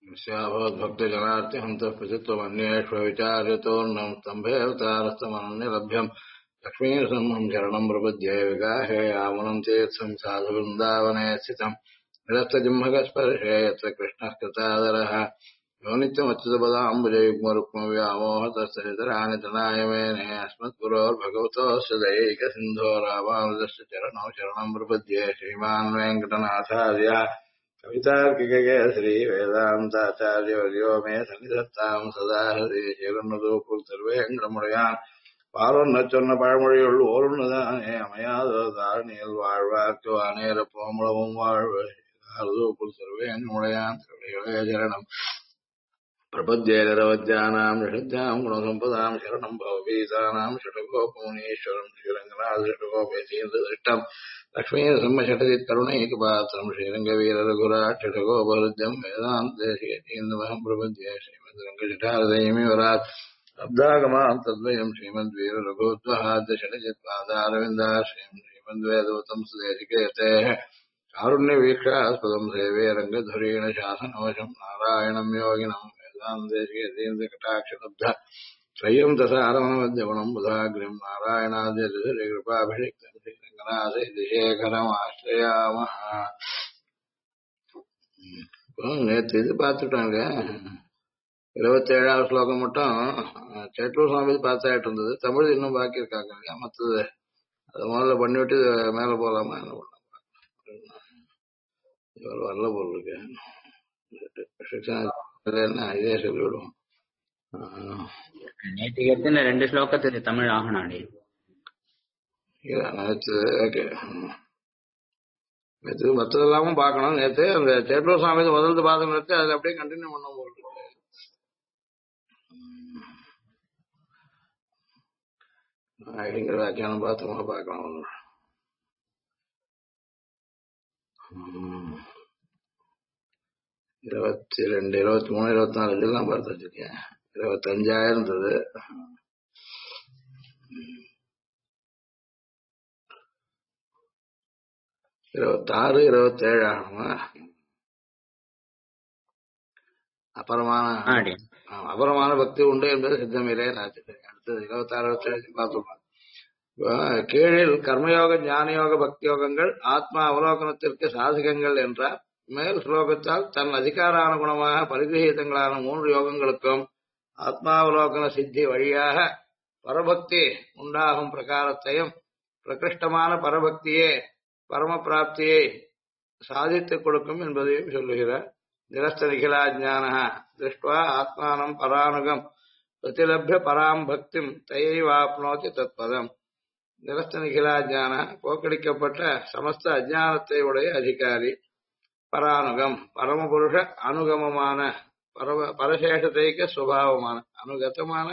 भक्तजनार्तिहन्तः प्रचित्वमन्येष्वविचार्यतोऽन्नं स्तम्भेऽवतारस्तमनन्यलभ्यम् लक्ष्मीसंहं शरणं प्रपद्ये विगाहे यामुनं चेत्सं साधुवृन्दावने स्थितम् निरस्तजिह्मकस्पर्शे यत्र कृष्णः कृतादरः यो नित्यमच्युतपदाम्बुजयुग्मरुक्मव्यामोहतस्तराणि तनाय मेने अस्मत्पुरोर्भगवतोऽस्य दैकसिन्धो रामानुजस्य चरणौ शरणं प्रपद्ये श्रीमान् वेङ्कटनाथार्यः कवितार्किककेसरी वेदान्ताचार्यवर्यो मे सन्निधत्तां सदा हृदि शिवन्नदूपुर திருவேங்கடமுடையான் பாலொன்ன சொன்ன பழமொழியுள் ஓருன்னதானே அமையாதோ தாரணியில் வாழ்வார்க்கு வானேர போமுளவும் வாழ்வு அருதூப்புல் திருவேங்கடமுடையான் திருவடிகளே சரணம் பிரபத்யே நிரவத்யானாம் நிஷத்யாம் குணசம்பதாம் சரணம் பவபீதானாம் ஷடகோபமுனீஸ்வரம் ஸ்ரீரங்கநாத ஷடகோபேசீந்திர திருஷ்டம் லக்ஷ்மீரசம்மஷடதி தருணைகபாத்திரம் ஸ்ரீரங்கவீர ரகுராட் ஷடகோபருத்யம் வேதாந்தேசிகேந்தமகம் பிரபத்யே ஸ்ரீமத்ரங்கஜட்டாரதயமிவராத் அப்தாகமாம் தத்வயம் ஸ்ரீமத்வீர ரகோத்வஹாத்ய ஷடஜத்பாதாரவிந்தாஸ்ரீம் ஸ்ரீமத்வேதவதம் சுதேசிகேதேः காருண்யவீக்ஷாஸ்பதம் சேவே ரங்கதுரீண சாசனவசம் நாராயணம் யோகினம் வேதாந்தேசிகேந்திரகட்டாட்சலப்த ஸ்வயம் தசாரமணவத்யவனம் புதாகிரிம் நாராயணாத்யகிருபாபிஷிக்தம் ஸ்ரீரங்கநாதே திசேகரமாஸ்ரயாமஹ. நேற்று இது பார்த்துட்டாங்க. 27வது ஸ்லோகம் மட்டும் சேட்டூர் சுவாமி பார்த்தாயிட்டு இருந்தது. தமிழ் இன்னும் பாக்கி இருக்காங்க இல்லையா? மற்றது அதை முதல்ல பண்ணிவிட்டு மேல போலாமா என்ன பண்ணலாம்? வரல போல் இருக்கு. என்ன இதே சொல்லிவிடுவோம். நேற்று எத்தனை 2 ஸ்லோகத்துக்கு தமிழ் ஆகணும். நேற்று மற்றதெல்லாமும் பார்க்கணும். நேற்று அந்த சேட்டூர் சுவாமி முதல்ல பார்த்து நேற்று அதில் அப்படியே கண்டினியூ பண்ண போல் இருக்கு. ஐடிங்கிற வியாக்கியானம் பார்த்தோம்னா பார்க்கலாம். 22, 23, 24 இதெல்லாம் பார்த்து வச்சிருக்கேன். 25 இருந்தது. 26, 27 ஆகுமா? அபரமான பக்தி உண்டு என்பது சித்தமில்லை. அடுத்தது 26, 27 பார்த்தோம். கீழில் கர்மயோக ஞானயோக பக்தி யோகங்கள் ஆத்மா அவலோகனத்திற்கு சாதகங்கள் என்றார். மேல் ஸ்லோகத்தால் தன் அதிகாரானுகுணமாக பரிகிரகீதங்களான 3 யோகங்களுக்கும் ஆத்மாவலோகன சித்தி வழியாக பரபக்தி உண்டாகும் பிரகாரத்தையும் பிரகிருஷ்டமான பரபக்தியே பரம பிராப்தியை சாதித்துக் கொடுக்கும் என்பதையும் சொல்லுகிறார். நிரஸ்த நிகிலாஜான திருஷ்டுவா ஆத்மானம் பரானுகம் பிரதிலப்ய பராம் பக்திம் தயைவாப்னோதி தத்பதம். நிரஸ்த நிகிலாஜான போக்கடிக்கப்பட்ட சமஸ்த அஜானத்தை உடைய அதிகாரி. பரானுகம் பரமபுருஷ அனுகமமான பரசேஷத்தைக்கு சுபாவமான அனுகத்தமான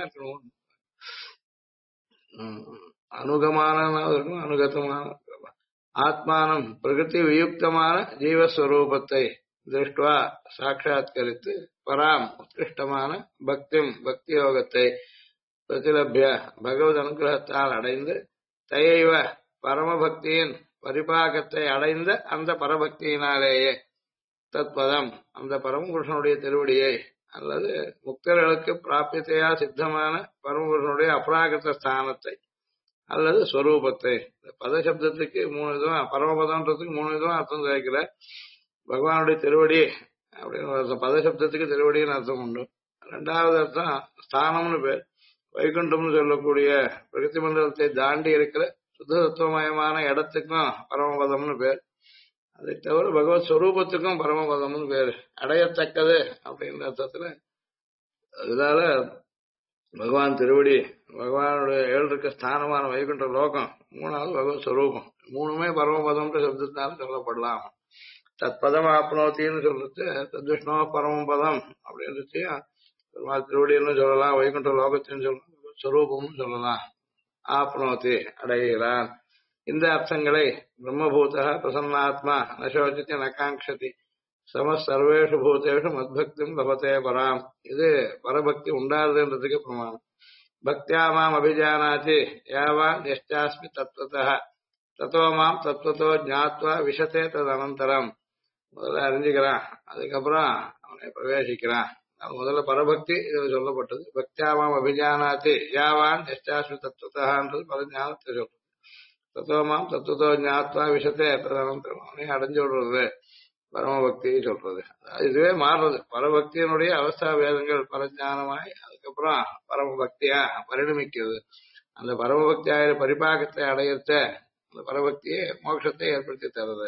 அனுகமான அனுகத்தமான ஆத்மானம் பிரகிருதி வியுக்தமான ஜீவஸ்வரூபத்தை திருஷ்டுவா சாட்சாத்கரித்து பராம் உத்கிருஷ்டமான பக்திம் பக்தி யோகத்தை பிரதிலப்ய பகவத் அனுகிரகத்தால் அடைந்து தயைவ பரமபக்தியின் பரிபாகத்தை அடைந்த அந்த பரபக்தியினாலேயே தத்பதம் அந்த பரமபுருஷனுடைய திருவடியை அல்லது முக்தர்களுக்கு பிராபியத்தையா சித்தமான பரமபுருஷனுடைய அப்ராகிருத ஸ்தானத்தை அல்லது ஸ்வரூபத்தை. பதசப்தத்துக்கு 3 விதம், பரமபதம்ன்றதுக்கு 3 விதம் அர்த்தம் சேர்க்கல. பகவானுடைய திருவடி அப்படின்னு அர்த்தம். பதசப்தத்துக்கு திருவடின்னு அர்த்தம் உண்டு. 2வது அர்த்தம் ஸ்தானம்னு பேர். வைகுண்டம்னு சொல்லக்கூடிய பிரகதி மண்டலத்தை தாண்டி இருக்கிற சுத்த தத்துவமயமான இடத்துக்கும் பரமபதம்னு பேர். அதை தவிர பகவத் ஸ்வரூபத்துக்கும் பரமபதம்னு பேர். அடையத்தக்கது அப்படின்ற அர்த்தத்துல. அதனால பகவான் திருவடி, பகவானுடைய 7 இருக்க ஸ்தானமான வைகுண்ட லோகம், 3வது பகவத் ஸ்வரூபம். 3மே பரமபதம்ன்ற சப்தத்தினால சொல்லப்படலாம். தத்பதம் ஆப்னோத்தின்னு சொல்றது தத்விஷ்ணோ பரமபதம் அப்படின்னு திருவடின்னு சொல்லலாம், வைகுண்ட லோகத்தின்னு சொல்லலாம், ஸ்வரூபம்னு சொல்லலாம். ஆப்னோத்தி அடைகிறான். இந்த அர்த்தங்களை பிரம்மபூத பிரசன்னாத்மா நசோச்சதி நகாங்ஷதி சம சர்வேஷு பூதேஷு மத்பக்திம் லபத்தே பராம். இது பரபக்தி உண்டாதுன்றதுக்கு பிரமாணம். பக்தியா மாம் அபிஜானாதி யாவான் யஷ்டாஸ்மி தத்வதः தத்தோ மாம் தத்வதோ ஞாத்வா விஷதே தத் அனந்தரம். முதல்ல அறிஞ்சுக்கிறான். அதுக்கப்புறம் அவனை பிரவேசிக்கிறான். முதல்ல பரபக்தி இதுல சொல்லப்பட்டது. பக்தியாமாம் அபிஜானாத்தி யாவான் எஷ்டாஸ்மி தத்துவத்தான்றது பரஞானத்தை சொல்றது. தத்துவமாம் தத்துவத்தோ ஞாத்வா விஷத்தை ததனந்தரம் அவனை அடைஞ்சு விடுறது பரமபக்தி சொல்றது. இதுவே மாறுறது. பரபக்தியினுடைய அவஸ்தா வேதங்கள் பரஞானமாய் அதுக்கப்புறம் பரமபக்தியா பரிணமிக்கிறது. அந்த பரமபக்தியாய பரிபாகத்தை அடையத்த அந்த பரபக்தியை மோட்சத்தை ஏற்படுத்தி தருது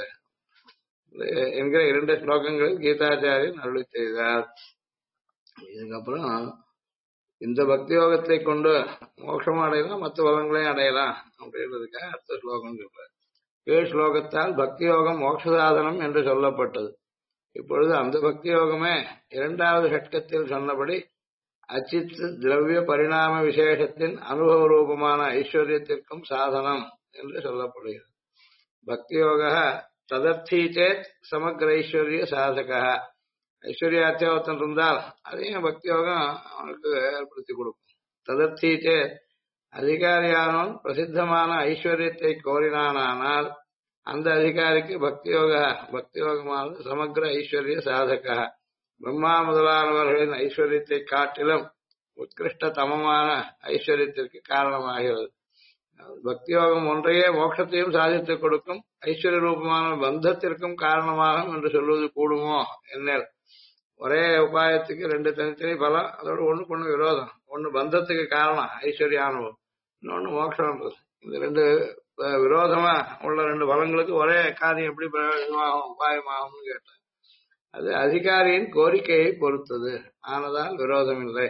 என்கிற 2 ஸ்லோகங்களில் கீதாச்சாரியன் அருளி செய்தார். இதுக்கப்புறம் இந்த பக்தி யோகத்தை கொண்டு மோட்சமும் அடையலாம், மற்ற பலங்களையும் அடையலாம் அப்படின்றதுக்காக அடுத்த ஸ்லோகம் சொல்றார். 7 ஸ்லோகத்தால் பக்தி யோகம் மோட்ச சாதனம் என்று சொல்லப்பட்டது. இப்பொழுது அந்த பக்தி யோகமே 2வது ஷட்கத்தில் சொன்னபடி அச்சித் திரவிய பரிணாம விசேஷத்தின் அனுபவ ரூபமான ஐஸ்வர்யத்திற்கும் சாதனம் என்று சொல்லப்படுகிறது. பக்தி யோக ததர்த்தி சேத் சமக்ர ஐஸ்வர்ய சாதக. ஐஸ்வர்யார்த்தியா ஒருத்தன் இருந்தால் அதையும் பக்தி யோகம் அவனுக்கு ஏற்படுத்தி கொடுக்கும். ததர்த்தி சேத் அதிகாரியானவன் பிரசித்தமான ஐஸ்வர்யத்தை கோரினானால் அந்த அதிகாரிக்கு பக்தி யோகமானது சமக்ர ஐஸ்வர்ய சாதக. பிரம்மா முதலானவர்களின் ஐஸ்வர்யத்தை காட்டிலும் உத்கிருஷ்டதமமான ஐஸ்வர்யத்திற்கு காரணமாகிறது. பக்தி யோகம் ஒன்றையே மோட்சத்தையும் சாதித்துக் கொடுக்கும், ஐஸ்வர்ய ரூபமான பந்தத்திற்கும் காரணமாகும் என்று சொல்வது கூடுமோ என்ன? ஒரே உபாயத்துக்கு 2 தனித்தனி பலம், அதோட ஒண்ணுக்கு ஒண்ணு விரோதம். ஒண்ணு பந்தத்துக்கு காரணம் ஐஸ்வர்யானுபவம், இன்னொன்னு மோட்சம்ன்றது. இந்த 2 விரோதமா உள்ள 2 பலங்களுக்கு ஒரே காரியம் எப்படி பிரயோஜனமாகும் உபாயமாகும்னு கேட்டேன். அது அதிகாரியின் கோரிக்கையை பொறுத்தது ஆனதால் விரோதம் இல்லை.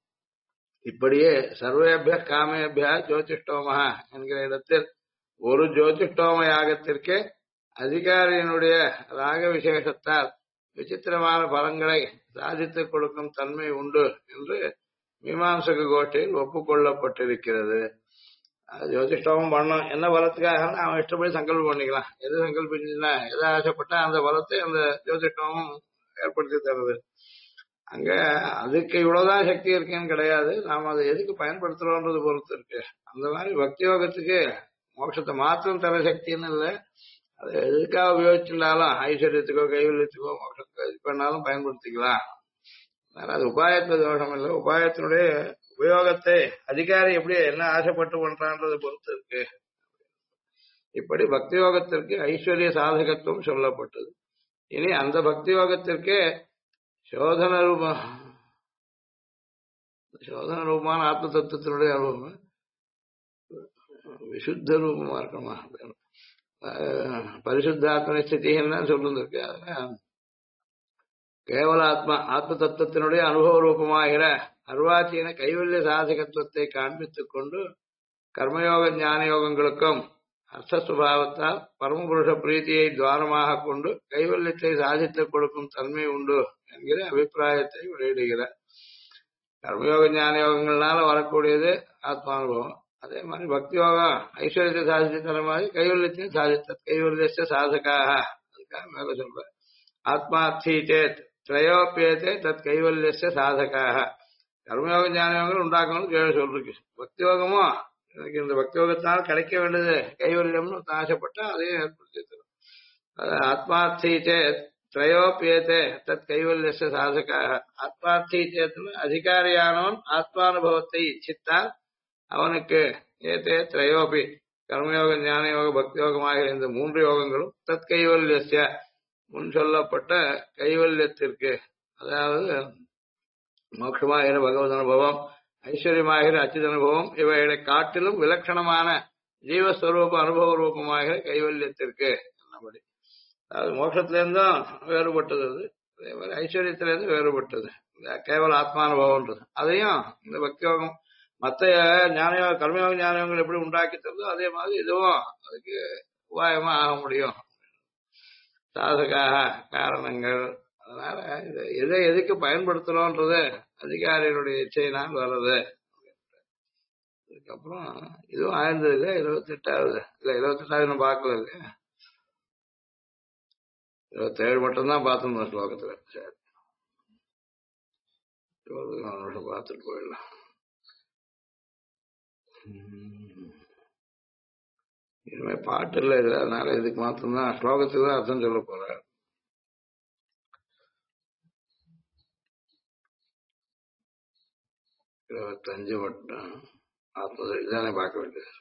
இப்படியே சர்வேபிய காமேபியா ஜோதிஷ்டோம என்கிற இடத்தில் ஒரு ஜோதிஷ்டோம யாகத்திற்கே அதிகாரியினுடைய ராக விசேஷத்தால் விசித்திரமான பலங்களை சாதித்துக் கொடுக்கும் தன்மை உண்டு என்று மீமாம்சக கோஷ்டியில் ஒப்புக்கொள்ளப்பட்டிருக்கிறது. ஜோதிஷ்டோமம் பண்ணணும் என்ன பலத்துக்காக அவன் இஷ்டப்படி சங்கல்பம் பண்ணிக்கலாம். எது சங்கல்பிச்சுன்னா எதை ஆசைப்பட்டா அந்த பலத்தை அந்த ஜோதிஷ்டோமம் ஏற்படுத்தி தருது. அங்க அதுக்கு இவ்வளவுதான் சக்தி இருக்குன்னு கிடையாது, நாம அதை எதுக்கு பயன்படுத்துறோன்றது பொறுத்து இருக்கு. அந்த மாதிரி பக்தி யோகத்துக்கு மோட்சத்தை மாத்திரம் தர சக்தின்னு இல்லை, அதை எதுக்காக உபயோகிச்சுட்டாலும் ஐஸ்வர்யத்துக்கோ கைவல்யத்துக்கோ மோட்சத்துக்கோ இது பண்ணாலும் பயன்படுத்திக்கலாம். அது உபாயத்து தோஷம் இல்லை, உபாயத்தினுடைய உபயோகத்தை அதிகாரி எப்படி என்ன ஆசைப்பட்டு பண்றான்றதை பொறுத்து இருக்கு. இப்படி பக்தி யோகத்திற்கு ஐஸ்வர்ய சாதகத்துவம் சொல்லப்பட்டது. இனி அந்த பக்தி யோகத்திற்கே சோதன ரூபமான ஆத்ம தத்துவத்தினுடைய அனுபவம் விசுத்த ரூபமா இருக்கணுமா, பரிசுத்த ஆத்ம நிச்சயத்தின்னு சொல்லிருக்கு. கேவல ஆத்ம தத்துவத்தினுடைய அனுபவ ரூபமாகிற அர்வாச்சீன கைவல்ய சாதகத்துவத்தை காண்பித்துக் கொண்டு கர்மயோக ஞான யோகங்களுக்கும் அர்த்த சுபாவத்தால் பரமபுருஷ பிரீத்தியை துவாரமாக கொண்டு கைவல்யத்தை சாதித்துக் கொடுக்கும் தன்மை உண்டு என்கிற அபிப்பிராயத்தை வெளியிடுகிறார். கர்மயோக ஞான யோகங்கள்னால வரக்கூடியது ஆத்மானுபவம். அதே மாதிரி பக்தி யோகம் ஐஸ்வர்யத்தை சாதித்த தர மாதிரி கைவல்யத்தையும் சாதித்த கைவல்ய சாதகாக அதுக்காக மேல சொல்ற ஆத்மார்த்தி சேத் திரையோப்பியத்தை தத் கைவல்ய சாதகாக. கர்மயோக ஞான யோகங்கள் உண்டாக்கணும்னு கேள்வி சொல்லிருக்கு. பக்தி யோகமும் எனக்கு இந்த பக்தி யோகத்தால் கிடைக்க வேண்டியது கைவல்யம்னு ஆசைப்பட்டா அதையும் ஏற்படுத்தி தரும். ஆத்மார்த்தி சேத் திரையோப்பியத்தை தத் கைவல்ய சாதகாக. ஆத்மார்த்தி சேத்னு அதிகாரியானவன் ஆத்மானுபவத்தை இச்சித்தால் அவனுக்கு ஏத்தே திரையோபி கர்மயோக ஞான யோக பக்தி யோகமாக இந்த 3 யோகங்களும் தத் கைவல்ய முன் சொல்லப்பட்ட கைவல்யத்திற்கு, அதாவது மோட்சமாகிற பகவத் அனுபவம், ஐஸ்வர்யமாகிற அச்சித் அனுபவம் இவைகளை காட்டிலும் விலட்சணமான ஜீவஸ்வரூப அனுபவ ரூபமாகிற கைவல்யத்திற்கு என்னபடி, அதாவது மோட்சத்திலிருந்தும் வேறுபட்டது, அதே மாதிரி ஐஸ்வர்யத்திலிருந்து வேறுபட்டது கேவல ஆத்மானுபவம்ன்றது. அதையும் இந்த பக்தி யோகம் மற்ற ஞானயோக கர்மயோக ஞானயோகங்கள் எப்படி உண்டாக்கி தருதோ அதே மாதிரி இதுவும் அதுக்கு உபாயமா ஆக முடியும். சாதகாக காரணங்கள். அதனால எதை எதுக்கு பயன்படுத்தணும்ன்றது அதிகாரிகளுடைய இச்சையினால் வர்றது. அதுக்கப்புறம் இதுவும் ஆயிருந்தது இல்ல 28வது இல்ல 28வது பார்க்கல இல்லையா, 27 மட்டும்தான் பார்த்துருந்தோம் ஸ்லோகத்துல. சரி பார்த்துட்டு போயிடலாம். இனிமே பாட்டு இல்லை இது, அதனால இதுக்கு மாத்திரம்தான் ஸ்லோகத்துக்கு தான் அர்த்தம் சொல்ல போற. 25 மட்டும் இதானே பார்க்க வேண்டியது.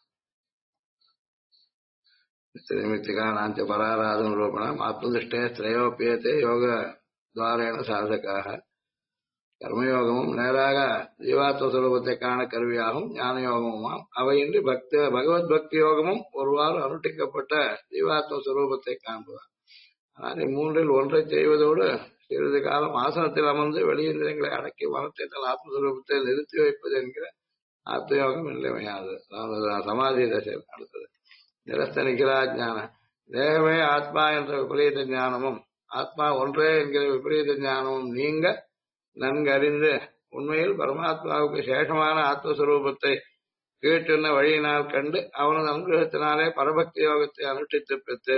நிமித்திகானாஞ்ச பராராதன ரூபணம் ஆத்மதிஷ்டே திரையோப்பியத்தை யோக துவாரேன சாதகாக கர்மயோகமும் நேராக ஜீவாத்ம சுரூபத்தை காண கருவியாகும் ஞான யோகமுமாம். அவையின்றி பகவத் பக்தி யோகமும் ஒருவாறு அனுஷ்டிக்கப்பட்ட ஜீவாத்ம சுரூபத்தை காண்பதாம். ஆனால் இம்மூன்றில் ஒன்றை செய்வதோடு சிறிது காலம் ஆசனத்தில் அமர்ந்து வெளியிந்திரங்களை அடக்கி மனத்தை தன் ஆத்மஸ்வரூபத்தை நிறுத்தி வைப்பது என்கிற ஆத்மயோகம் இன்றியமையாது. சமாதி தசை அடுத்தது நிரஸ்த நிகிலா ஞானம். தேகமே ஆத்மா என்ற விபரீத ஞானமும் ஆத்மா ஒன்றே என்கிற விபரீத ஞானமும் நீங்க நன்கறிந்து உண்மையில் பரமாத்மாவுக்கு சேஷமான ஆத்மஸ்வரூபத்தை கீழ்ச்சொன்ன வழியினால் கண்டு அவனது அனுகிரகத்தினாலே பரபக்தி யோகத்தை அனுஷ்டித்து பெற்று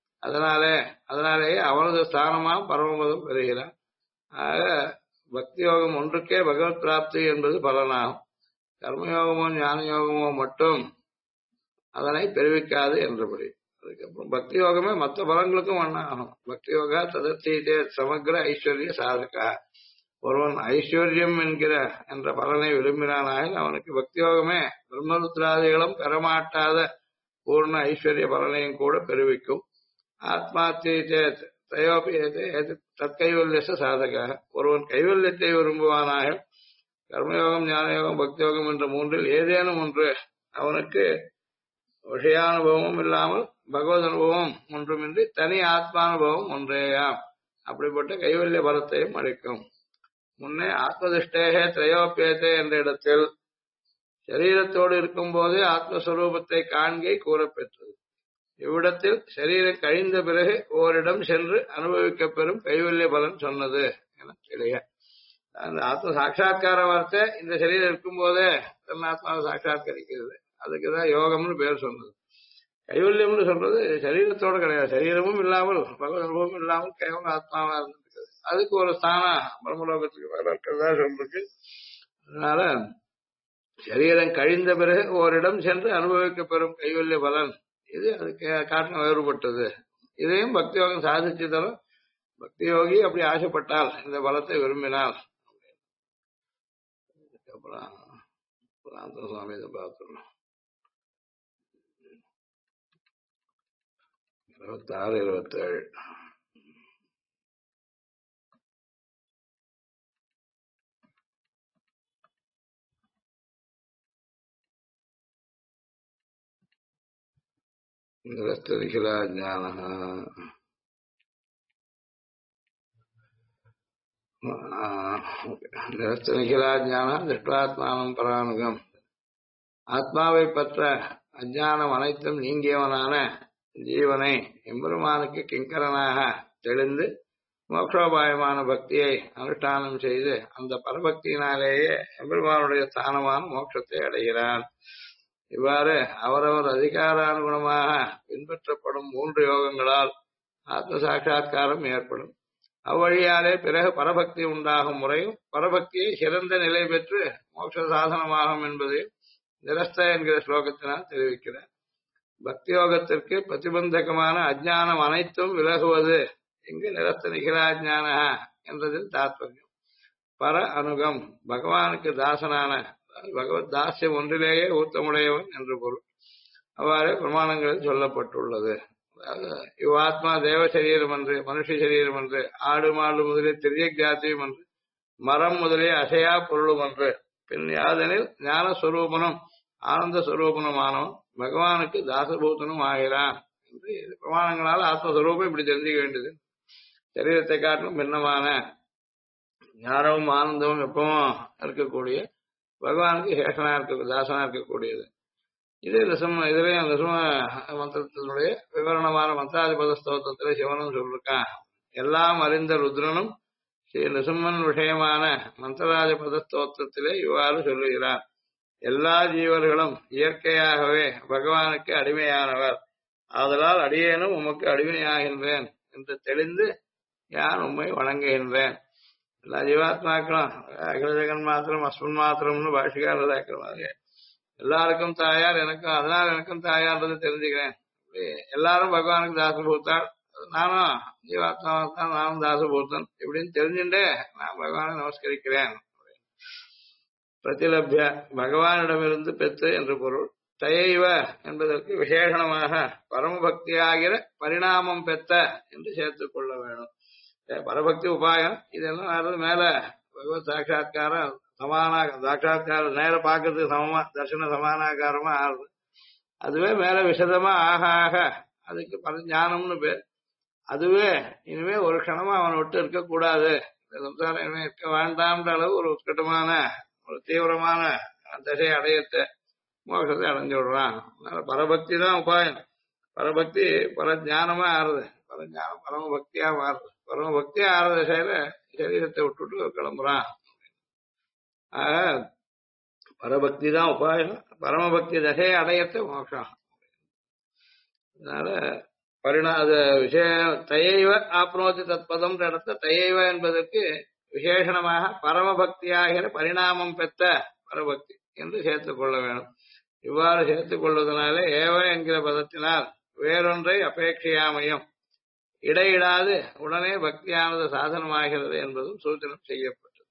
அதனாலேயே அவனது ஸ்தானமாம் பரமபதம் பெறுகிறான். ஆக பக்தி யோகம் ஒன்றுக்கே பகவத் பிராப்தி என்பது பலனாகும். கர்மயோகமோ ஞான யோகமோ மட்டும் அதனை பெருவிக்காது என்றபடி. அதுக்கப்புறம் பக்தி யோகமே மற்ற பலங்களுக்கும் ஒன்னாகும். பக்தி யோகா ததர்த்தீதே சமக்ர ஐஸ்வர்ய சாதகா. ஒருவன் ஐஸ்வர்யம் என்ற பலனை விரும்பினானால் அவனுக்கு பக்தி யோகமே பிரம்மருத்ராதிகளும் பெறமாட்டாத பூர்ண ஐஸ்வர்ய பலனையும் கூட பெருவிக்கும். ஆத்மாத்தயோபி தற்கைவல்ய சாதக. ஒருவன் கைவல்யத்தை விரும்புவானாக கர்மயோகம் ஞானயோகம் பக்தி யோகம் என்ற மூன்றில் ஏதேனும் ஒன்று அவனுக்கு விஷயானுபவமும் இல்லாமல் பகவத் அனுபவம் ஒன்றுமின்றி தனி ஆத்மானுபவம் ஒன்றேயாம். அப்படிப்பட்ட கைவல்ய பலத்தையும் அளிக்கும். முன்னே ஆத்மதிஷ்டேகே திரையோப்பியத்தே என்ற இடத்தில் சரீரத்தோடு இருக்கும் போதே ஆத்மஸ்வரூபத்தை காண்கை கூறப்பெற்றது. இவ்விடத்தில் சரீரம் கழிந்த பிறகு ஓரிடம் சென்று அனுபவிக்க பெறும் கைவல்ய பலன் சொன்னது என தெளிய. அந்த ஆத்ம சாட்சா்கார வார்த்தை இந்த சரீரம் இருக்கும் போதே தன் ஆத்மாவை சாட்சாத்கரிக்கிறது. அதுக்குதான் யோகம்னு பேர் சொன்னது. கைவல்யம்னு சொல்றது சரீரத்தோட கிடையாது. சரீரமும் இல்லாமல் பகவத் அனுபவமும் இல்லாமல் கேவலம் ஆத்மாவா இருந்திருக்குது. அதுக்கு ஒரு ஸ்தானம் பிரம்மலோகத்துக்கு மேல இருக்கிறதா சொல்லிருக்கு. அதனால சரீரம் கழிந்த பிறகு ஓரிடம் சென்று அனுபவிக்க பெறும் கைவல்ய பலன் இது அதுக்கு காட்டின வேறுபட்டது. இதையும் பக்தி யோகம் சாதிச்சு தரும். பக்தி யோகி அப்படி ஆசைப்பட்டால் இந்த பலத்தை விரும்பினால் அப்புறம் சுவாமி இதை பார்த்துடணும். 26, 27 நிரஸ்தரிகிலா ஞான நிரஸ்தரிகிலா ஞானம் திருஷ்டாத்மானம் பரானுகம். ஆத்மாவை பற்ற அஞ்ஞானம் அனைத்தும் நீங்கியவனான ஜீவனை எம்பெருமானுக்கு கிங்கரனாக தெளிந்து மோட்சோபாயமான பக்தியை அனுஷ்டானம் செய்து அந்த பரபக்தியினாலேயே எம்பெருமானுடைய ஸ்தானமான மோட்சத்தை அடைகிறான். இவ்வாறு அவரவர் அதிகாரானுகுணமாக பின்பற்றப்படும் 3 யோகங்களால் ஆத்ம சாட்சா்காரம் ஏற்படும். அவ்வழியாலே பிறகு பரபக்தி உண்டாகும் முறையும் பரபக்தியை சிறந்த நிலை பெற்று மோட்ச சாதனமாகும் என்பதையும் நிரஸ்த என்கிற ஸ்லோகத்தினால் தெரிவிக்கிறார். பக்தி யோகத்திற்கு பிரதிபந்தகமான அஜ்ஞானம் அனைத்தும் விலகுவது இங்கு நிரஸ்த நிகிலாஜான என்றதில் தாத்பர்யம். பர அனுகம் பகவானுக்கு தாசனான பகவத் தாசியம் ஒன்றிலேயே ஊத்தமுடையவன் என்று பொருள். அவ்வாறு பிரமாணங்களில் சொல்லப்பட்டுள்ளது. இவ்வாத்மா தேவ சரீரம் என்று மனுஷ சரீரம் என்று ஆடு மாடு முதலிய திரிய ஜாத்தியம் என்று மரம் முதலிய அசையா பொருளும் என்று பின் யாதெனில் ஞானஸ்வரூபனும் ஆனந்த ஸ்வரூபனுமானவன் பகவானுக்கு தாசபூதனும் ஆகிறான் என்று பிரமாணங்களால் ஆத்மஸ்வரூபம் இப்படி தெரிஞ்சுக்க வேண்டியது. சரீரத்தை காட்டிலும் பின்னமான ஞானமும் ஆனந்தமும் எப்பவும் இருக்கக்கூடிய பகவானுக்கு சேஷனா இருக்க தாசனா இருக்கக்கூடியது. இது இதுலயும் நிரும மந்திரத்தினுடைய விவரணமான மந்திராதிபத ஸ்தோத்திரத்திலே சிவனும் சொல்லிருக்கான். எல்லாம் அறிந்த ருத்ரனும் ஸ்ரீ நிரும்மன் விஷயமான மந்திராதிபத ஸ்தோத்திரத்திலே இவ்வாறு சொல்லுகிறார். எல்லா ஜீவர்களும் இயற்கையாகவே பகவானுக்கு அடிமையானவர். ஆதலால் அடியேனும் உமக்கு அடிமையாகின்றேன் என்று தெளிந்து யான் உம்மை வணங்குகின்றேன். எல்லா ஜீவாத்மாக்களும் அகில ஜெகன் மாத்திரம் அஸ்மன் மாத்திரம்னு பாஷிகாரர் மாதிரி எல்லாருக்கும் தாயார் எனக்கும், அதனால் எனக்கும் தாயார்ன்றது தெரிஞ்சுக்கிறேன். எல்லாரும் பகவானுக்கு தாசபூத்தாள், நானும் ஜீவாத்மாத்தான், நானும் தாசபூத்தன் இப்படின்னு தெரிஞ்சுட்டே நான் பகவானை நமஸ்கரிக்கிறேன். பிரதிலப்ய பகவானிடமிருந்து பெற்று என்று பொருள். தயைவ என்பதற்கு விசேஷணமாக பரமபக்தியாகிற பரிணாமம் பெற்ற என்று சேர்த்துக் கொள்ள வேணும். பரபக்தி உபாயம் இதெல்லாம் ஆறுது மேல பகவத் சாட்சா்காரம் சாட்சா்காரம் நேர பார்க்கறதுக்கு சமமா தர்சன சமானாகாரமா ஆறுது. அதுவே மேல விசதமா ஆக ஆக அதுக்கு பரஞானம்னு பேர். அதுவே இனிமே ஒரு க்ஷணமா அவனை விட்டு இருக்கக்கூடாது, சம்சாரம் இனிமே இருக்க வேண்டாம்ன்ற அளவு ஒரு உத்கட்டமான ஒரு தீவிரமான தசையை அடையத்தை மோட்சத்தை அடைஞ்சு விடுறான். அதனால பரபக்தி தான் உபாயம். பரபக்தி பரஞானமா ஆறுது, பரஞானம் பரமபக்தியா மாறுது. பரமபக்தியா ஆறுத தசையில சரீரத்தை விட்டுட்டு கிளம்புறான். ஆக பரபக்தி தான் உபாயம், பரமபக்தி தசையை அடையத்தை மோட்சம். அதனால அது விஷயம் தயைவ ஆப்னோதி தத்பதம் இடத்த தயைவ என்பதற்கு விசேஷணமாக பரமபக்தியாகிற பரிணாமம் பெற்ற பரபக்தி என்று சேர்த்துக் கொள்ள வேணும். இவ்வாறு சேர்த்துக் கொள்வதனாலே ஏவ என்கிற பதத்தினால் வேறொன்றை அபேட்சையாமையும் இடையிடாது உடனே பக்தியானது சாதனமாகிறது என்பதும் சூச்சனம் செய்யப்பட்டது.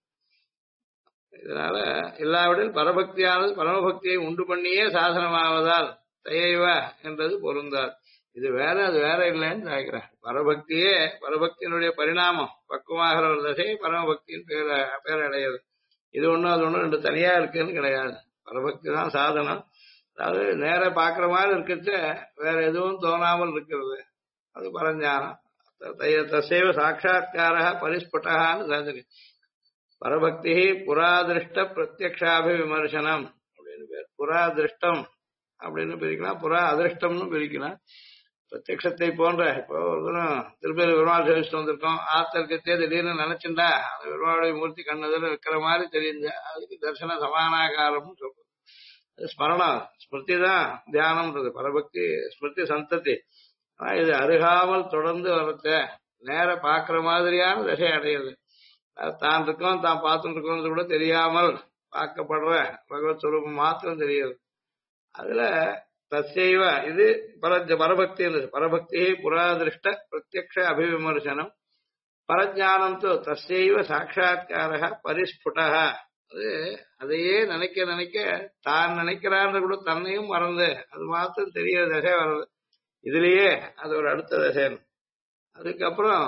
இதனால இல்லாவிடில் பரபக்தியானது பரமபக்தியை உண்டு பண்ணியே சாதனமாவதால் தயைவ என்றது பொருந்தாது. இது வேற அது வேற இல்லைன்னு நினைக்கிறேன். பரபக்தியே பரபக்தியினுடைய பரிணாமம் பக்குவமாகிற ஒரு தசை பரமபக்தியின் பேரடையாது. இது ஒண்ணும் அது ஒண்ணும் ரெண்டு தனியா இருக்குன்னு கிடையாது. பரபக்தி தான் சாதனம். அதாவது நேர பாக்குற மாதிரி இருக்கிறது, வேற எதுவும் தோணாமல் இருக்கிறது, அது பரஞானம். தசைவ சாட்சா்கார பரிஸ்புட்டான்னு சாதிரி. பரபக்தி புராதிருஷ்ட பிரத்யக்ஷாபிவிமர்சனம் அப்படின்னு பேர். புராதிருஷ்டம் அப்படின்னு பிரிக்கலாம், புறா அதிருஷ்டம்னு பிரிக்கலாம். பிரத்யக்ஷத்தை போன்ற இப்போ ஒரு தினம் திருப்பதி பெருமாள் சேவிச்சுட்டு வந்திருக்கோம், ஆத்திரக்கத்தே திடீர்னு நினைச்சுட்டா அந்த பெருமாளுடைய மூர்த்தி கண்ணதில் வைக்கிற மாதிரி தெரியுது, அதுக்கு தர்சன சமானாகாரம்னு சொல்றது. அது ஸ்மரணம், ஸ்மிருதி தான் தியானம்ன்றது. பரபக்தி ஸ்மிருதி சந்ததி. ஆனா இது அருகாமல் தொடர்ந்து வரத்த நேர பாக்குற மாதிரியான தசை அடையுது. தான் இருக்கோம் தான் பார்த்துட்டு இருக்கோம்னு கூட தெரியாமல் பார்க்கப்படுற பகவத் ஸ்வரூபம் மாத்திரம் தெரியுது. அதுல தசைவ இது பரபக்தி. பரபக்தி புராதிருஷ்ட பிரத்யக்ஷ அபிவிமர்சனம். பரஜானம் தசைவ சாட்சா்கார பரிஸ்புட. அது அதையே நினைக்க நினைக்க தான் நினைக்கிறான்னு கூட தன்னையும் மறந்து அது மாத்திரம் தெரிய தசை வர்றது. இதுலயே அது ஒரு அடுத்த தசை. அதுக்கப்புறம்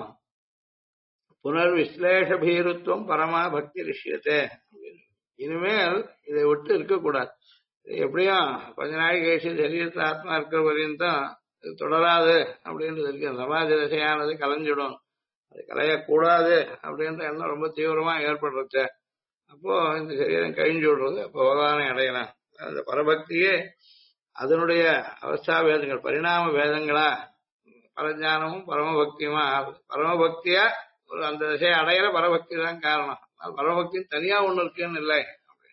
புனர் விஸ்லேஷ பீருத்துவம் பரமா பக்தி ரிஷ்யத்தை. இனிமேல் இதை விட்டு இருக்கக்கூடாது. எப்படியும் கொஞ்ச நாளைக்கு கழிச்சு சரீரத்தில் ஆத்மா இருக்கிற வரையும் தான் தொடராது அப்படின்றது இருக்கு. சமாஜ தசையானது கலைஞ்சிடும், அது கலையக்கூடாது அப்படின்ற எண்ணம் ரொம்ப தீவிரமா ஏற்படுறது. அப்போ இந்த சரீரம் கழிஞ்சு விடுறது, அப்போ பகவானை அடையலாம். அந்த பரபக்தியே அதனுடைய அவஸ்தா வேதங்கள் பரிணாம வேதங்களா பரஞானமும் பரமபக்தியுமா ஆகுது. பரமபக்தியா ஒரு அந்த திசையை அடையிற பரபக்தி தான் காரணம். பரமபக்தி தனியா ஒண்ணு இருக்குன்னு இல்லை.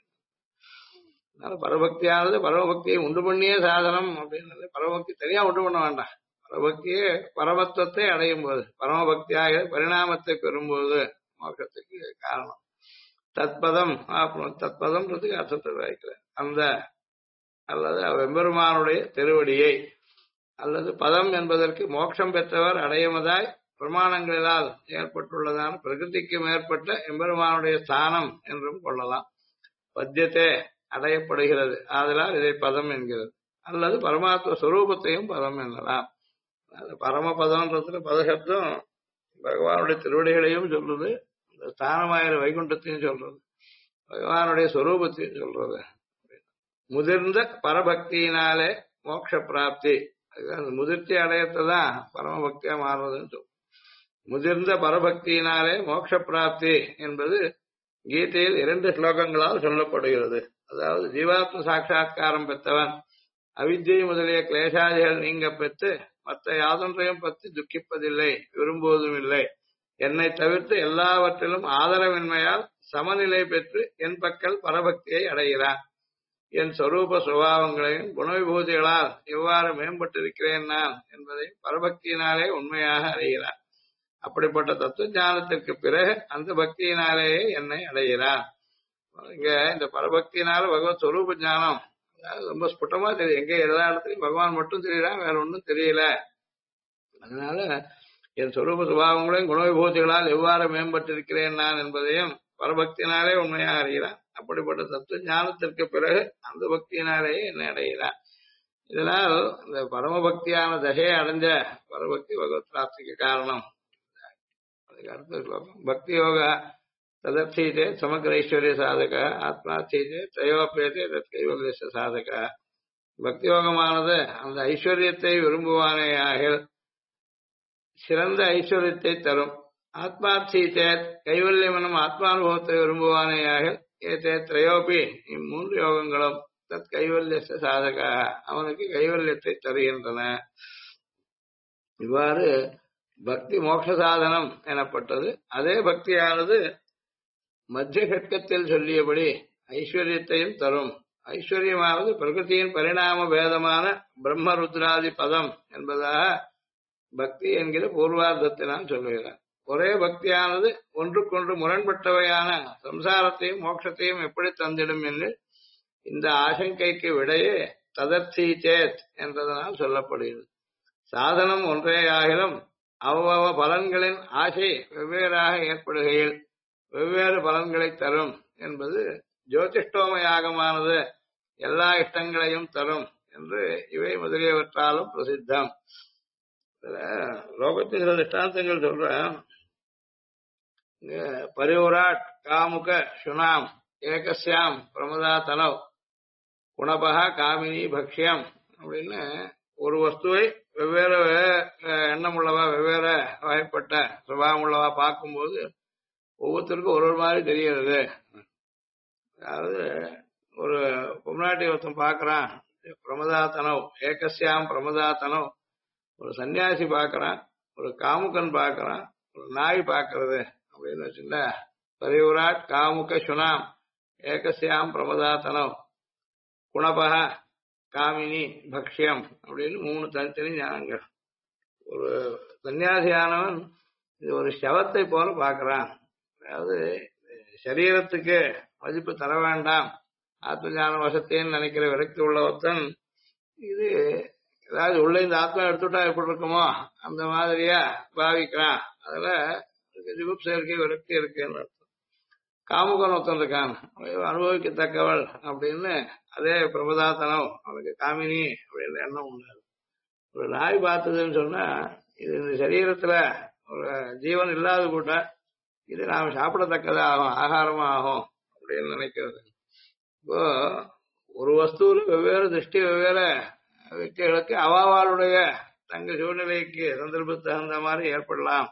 அதனால பரபக்தியானது பரமபக்தியை உண்டு பண்ணியே சாதனம் அப்படின்னு. பரமபக்தி தனியா உண்டு பண்ண வேண்டாம். பரபக்தியே பரமத்துவத்தை அடையும் போது, பரமபக்தியாக பரிணாமத்தை பெறும்போது மோட்சத்துக்கு காரணம். தத்பதம் தத்பதம்ன்றதுக்கு அர்த்தத்தை வைக்கிறேன். அந்த அல்லது எம்பெருமானுடைய திருவடியை அல்லது பதம் என்பதற்கு மோட்சம் பெற்றவர் அடையுமதாய் பிரமாணங்களினால் ஏற்பட்டுள்ளதான பிரகிருதிக்கு மேற்பட்ட எம்பெருமானுடைய ஸ்தானம் என்றும் கொள்ளலாம். பத்தியத்தை அடையப்படுகிறது, ஆதலால் இதை பதம் என்கிறது. அல்லது பரமாத்ம ஸ்வரூபத்தையும் பதம் எனலாம். பரமபதம்ன்றதுல பதசப்தம் பகவானுடைய திருவடிகளையும் சொல்றது, ஸ்தானமாயிர வைகுண்டத்தையும் சொல்றது, பகவானுடைய ஸ்வரூபத்தையும் சொல்றது. முதிர்ந்த பரபக்தியினாலே மோட்ச பிராப்தி. அந்த முதிர்ச்சி அடையத்தான் பரமபக்தியா மாறுறதுன்னு சொல்லும். முதிர்ந்த பரபக்தியினாலே மோட்ச பிராப்தி என்பது கீதையில் 2 ஸ்லோகங்களால் சொல்லப்படுகிறது. அதாவது ஜீவாத்ம சாட்சா்காரம் பெற்றவன் அவித்யை முதலிய கிளேசாதிகள் நீங்க பெற்று மற்ற யாதொன்றையும் பற்றி துக்கிப்பதில்லை, விரும்புவதும் இல்லை. என்னை தவிர்த்து எல்லாவற்றிலும் ஆதரவின்மையால் சமநிலை பெற்று என் பக்கல் பரபக்தியை அடைகிறான். என் சொரூப சுபாவங்களையும் குணவிபூதிகளால் எவ்வாறு மேம்பட்டிருக்கிறேன் நான் என்பதை பரபக்தியினாலே உண்மையாக அறிகிறான். அப்படிப்பட்ட தத்துவ ஞானத்திற்கு பிறகு அந்த பக்தியினாலேயே என்னை அடைகிறான். இங்க இந்த பரபக்தியினால பகவத் ஸ்வரூப ஞானம் ரொம்ப ஸ்புட்டமா தெரியும். எங்க எல்லா இடத்துலயும் பகவான் மட்டும் தெரியறான், வேற ஒன்றும் தெரியல. அதனால என் சொரூப சுபாவங்களையும் குணவிபூதிகளால் எவ்வாறு மேம்பட்டிருக்கிறேன் நான் என்பதையும் பரபக்தியினாலே உண்மையாக அறிகிறான். அப்படிப்பட்ட தத்துவ ஞானத்திற்கு பிறகு அந்த பக்தியினாலேயே என்ன அடைகிறான். இதனால் இந்த பரமபக்தியான தசையை அடைஞ்ச பரபக்தி பகவத் பிராப்திக்கு காரணம். அதுக்கு அடுத்த ஸ்லோகம் பக்தி யோக ததர்த்தீதே சமக்ர ஐஸ்வர்ய சாதக ஆத்மார்த்தீதே திரையோப்பியதே தத் கைவல்ய சாதக. பக்தி யோகமானது அந்த ஐஸ்வர்யத்தை விரும்புவானேயாக சிறந்த ஐஸ்வர்யத்தை தரும். ஆத்மார்த்தீதே கைவல்யம் எனும் ஆத்மானுபவத்தை விரும்புவானேயாக ஏதே திரையோப்பி இம்மூன்று யோகங்களும் தத் கைவல்ய சாதக அவனுக்கு கைவல்யத்தை தருகின்றன. இவ்வாறு பக்தி மோட்ச சாதனம் எனப்பட்டது. அதே பக்தியானது மத்திய கட்கத்தில் சொல்லியபடி ஐஸ்வர்யத்தையும் தரும். ஐஸ்வர்யமாவது பிரகிருதியின் பரிணாம பேதமான பிரம்மருத்ராதி பதம் என்பதாக பக்தி என்கிற பூர்வார்த்தத்தினால் சொல்லுகிறார். ஒரே பக்தியானது ஒன்றுக்கொன்று முரண்பட்டவையான சம்சாரத்தையும் மோட்சத்தையும் எப்படி தந்திடும் என்று இந்த ஆசங்கைக்கு விடையே ததர்த்தி சேத் என்றதனால் சொல்லப்படுகிறது. சாதனம் ஒன்றேயாகிலும் அவ்வளவ பலன்களின் ஆசை வெவ்வேறாக ஏற்படுகையில் வெவ்வேறு பலன்களை தரும் என்பது ஜோதிஷ்டோம யாகமானது எல்லா இஷ்டங்களையும் தரும் என்று இவை முதலியவற்றாலும் பிரசித்தம். லோகத்தின் சில திஷ்டாந்தங்கள் சொல்ற பரிவுராட் காமுக சுனாம் ஏகஸ்யாம் பிரமதா தனவ் குணபகா காமினி பக்ஷ்யம் அப்படின்னு ஒரு வஸ்துவை வெவ்வேறு எண்ணம் உள்ளவா வெவ்வேறு வகைப்பட்ட சுபாவம் உள்ளவா பார்க்கும்போது ஒவ்வொருத்தருக்கும் ஒரு மாதிரி தெரிகிறது. அதாவது ஒரு பொம்னாட்டி ஒருத்தன் பார்க்கறான் பிரமதா தனவ் ஏகஸ்யாம் பிரமதா தனவ், ஒரு சன்னியாசி பார்க்கறான், ஒரு காமுகன் பார்க்கறான், ஒரு நாய் பார்க்கறது அப்படின்னு வச்சுல பரிவுராட் காமுக சுனாம் ஏகஸ்யாம் பிரமதா தனவ் குணபக காமினி பக்ஷ்யம் அப்படின்னு மூணு தனித்தனி ஞானங்கள். ஒரு சன்னியாசியானவன் இது ஒரு சவத்தை போல பார்க்கறான். அதாவது சரீரத்துக்கு மதிப்பு தர வேண்டாம், ஆத்ம ஞான வசத்தேன்னு நினைக்கிற விரக்தி உள்ள ஒருத்தன் இது ஏதாவது உள்ள இந்த ஆத்மா எடுத்துட்டா எப்படி இருக்குமோ அந்த மாதிரியா பாவிக்கிறான். அதுல ஜிகுப்சை இருக்கு விரக்தி இருக்குன்னு அர்த்தம். காமுகன் ஒருத்தன் இருக்கான், அனுபவிக்கத்தக்கவள் அப்படின்னு அதே பிரபதாத்தனம் அவனுக்கு காமினி அப்படின்னு எண்ணம் உண்டாது. ஒரு நாய் பார்த்ததுன்னு சொன்னா இது இந்த சரீரத்துல ஒரு ஜீவன் இல்லாத கூட இது நாம் சாப்பிடத்தக்கதா ஆகும், ஆகாரமா ஆகும் அப்படின்னு நினைக்கிறது. இப்போ ஒரு வஸ்துவில வெவ்வேறு திருஷ்டி வெவ்வேறு വ്യക്തിகளுக்கு அவாவாளுடைய தங்க சூழ்நிலைக்கு சந்தர்ப்பத்துக்கு தகுந்த மாதிரி ஏற்படலாம்.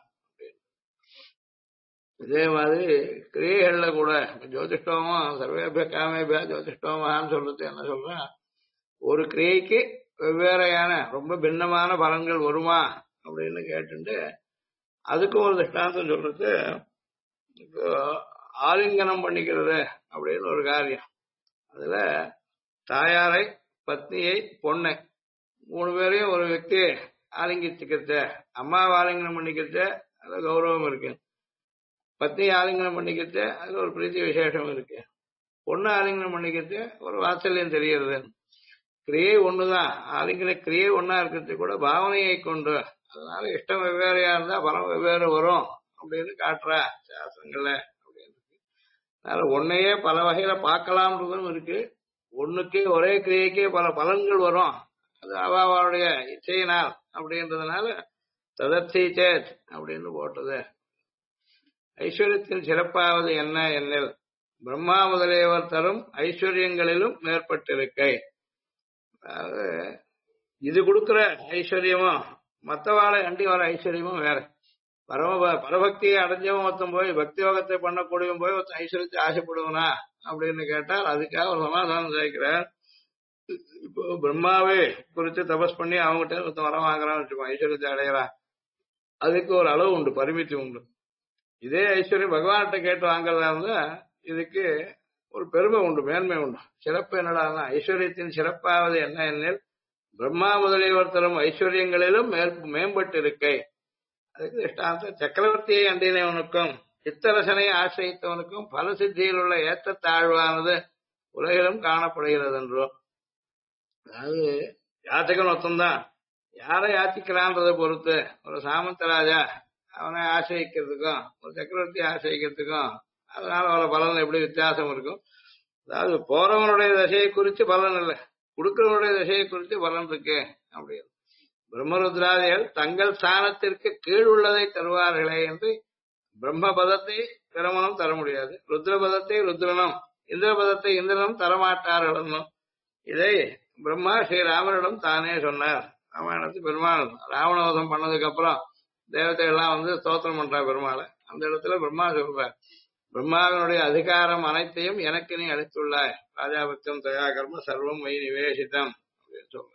இதே மாதிரி கிரியைகள்ல கூட ஜோதிஷ்டோமம் சர்வேபிய காமேபியா ஜோதிஷ்டோமான்னு சொல்றது என்ன சொல்றேன், ஒரு கிரியைக்கு வெவ்வேறையான ரொம்ப பின்னமான பலன்கள் வருமா அப்படின்னு கேட்டுட்டு அதுக்கும் ஒரு திஷ்டாந்தம் சொல்றது. இப்போ ஆலிங்கனம் பண்ணிக்கிறது அப்படின்னு ஒரு காரியம், அதுல தாயாரை பத்னியை பொண்ணை மூணு பேரையும் ஒரு వ్యక్తి ஆலிங்கிச்சுக்கிறது. அம்மாவை ஆலிங்கனம் பண்ணிக்கிறது அதுல கௌரவம் இருக்கு, பத்னியை ஆலிங்கனம் பண்ணிக்கிறது அதுல ஒரு பிரீத்தி விசேஷம் இருக்கு, பொண்ணு ஆலிங்கனம் பண்ணிக்கிறது ஒரு வாத்சல்யம் தெரிகிறது. கிரியை ஒண்ணுதான், ஆலிங்கன கிரியை ஒன்னா இருக்கிறது கூட பாவனையை கொண்டு, அதனால இஷ்டம் வெவ்வேறையா இருந்தா பலம் வெவ்வேறு வரும் அப்படின்னு காட்டுறா சாஸ்திரங்கள்ல அப்படின்னு. அதனால ஒன்னையே பல வகையில பார்க்கலாம்ன்றதும் இருக்கு, ஒண்ணுக்கு ஒரே கிரியைக்கே பல பலன்கள் வரும், அது அவளுடைய இச்சையினால் அப்படின்றதுனால ததர்த்தி சேத் அப்படின்னு போட்டது. ஐஸ்வர்யத்தின் சிறப்பாவது என்ன என்னில் பிரம்மா முதலியவர் தரும் ஐஸ்வர்யங்களிலும் மேற்பட்டிருக்கை. அதாவது இது கொடுக்கிற ஐஸ்வர்யமும் மற்றவாளை அண்டி வர ஐஸ்வர்யமும் வேற. பரபக்தியை அடைஞ்சவன் ஒருத்தன் போய் பக்தி யோகத்தை பண்ணக்கூடியவன் போய் ஒருத்தன் ஐஸ்வர்யத்தை ஆசைப்படுவனா அப்படின்னு கேட்டால் அதுக்காக ஒரு சமாதானம் சேர்க்கிறார். இப்போ பிரம்மாவே குறித்து தபஸ் பண்ணி அவங்ககிட்ட ஒருத்தன் வரம் வாங்குறான்னு வச்சுக்கோ, ஐஸ்வர்யத்தை அடைகிறான், அதுக்கு ஒரு அளவு உண்டு, பரிமிதி உண்டு. இதே ஐஸ்வர்யம் பகவான்கிட்ட கேட்டு வாங்குறதா இருந்தா இதுக்கு ஒரு பெருமை உண்டு, மேன்மை உண்டு. சிறப்பு என்னடா ஐஸ்வர்யத்தின் சிறப்பாவது என்ன என்னில் பிரம்மா முதலியவர் தரும் ஐஸ்வர்யங்களிலும் மேம்பட்டு இருக்கை. அதுக்கு திஷ்டாந்த சக்கரவர்த்தியை அண்டினவனுக்கும் சித்தரசனை ஆசிரியத்தவனுக்கும் பல சித்தியில் உள்ள ஏற்ற தாழ்வானது உலகிலும் காணப்படுகிறது என்றும். அதாவது யாச்சகன் ஒருத்தந்தான், யாரை யாச்சிக்கிறான்றதை பொறுத்து ஒரு சாமந்தராஜா அவனை ஆசிரிக்கிறதுக்கும் ஒரு சக்கரவர்த்தி ஆசிரிக்கிறதுக்கும் அதனால அவளை பலன் எப்படி வித்தியாசம் இருக்கும். அதாவது போறவனுடைய தசையை குறித்து பலன் இல்லை, கொடுக்கிறவனுடைய தசையை குறித்து பலன் இருக்கு அப்படின்னு. பிரம்மருத்ராதிகள் தங்கள் ஸ்தானத்திற்கு கீழ் உள்ளதை தருவார்களே என்று பிரம்ம பதத்தை பிரமணம் தர முடியாது, ருத்ர பதத்தை ருத்ரனும் இந்திர பதத்தை இந்திரனும் தரமாட்டார்கள். இதை பிரம்மா ஸ்ரீராமனிடம் தானே சொன்னார். ராமாயணத்து பெருமாள் ராவணவதம் பண்ணதுக்கு அப்புறம் தேவதை எல்லாம் வந்து ஸ்தோத்திரம் பண்றா பெருமாளை. அந்த இடத்துல பிரம்மா சொல்றார், பிரம்மாவினுடைய அதிகாரம் அனைத்தையும் எனக்கு நீ அளித்துள்ளாய், ராஜாபத்தியம் தயாகர்ம சர்வம் மை நிவேசிதம் அப்படின்னு சொல்ற.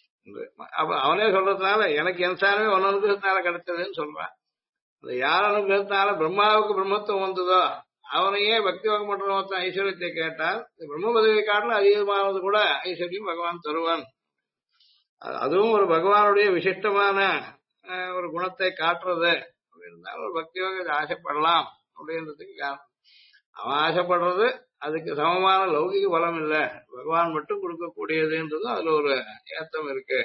அப்ப அவனே சொல்றதுனால எனக்கு என் சாரமே ஒன்னு அனுகிரகத்தினால கிடைச்சதுன்னு சொல்றான். அது யார் அனுகிரகத்தினால பிரம்மாவுக்கு பிரம்மத்துவம் வந்ததோ அவனையே பக்தி வகம் பண்ற ஐஸ்வர்யத்தை கேட்டால் பிரம்ம பதவியை காட்டிலும் அதிகமானது கூட ஐஸ்வர்யம் பகவான் தருவான். அதுவும் ஒரு பகவானுடைய விசிஷ்டமான ஒரு குணத்தை காட்டுறது அப்படின்னா ஒரு பக்தி வகம் ஆசைப்படலாம் அப்படின்றதுக்கு காரணம். அவன் ஆசைப்படுறது அதுக்கு சமமான லௌகிக பலம் இல்லை, பகவான் மட்டும் கொடுக்கக்கூடியதுன்றதும் அதுல ஒரு ஏத்தம் இருக்கு.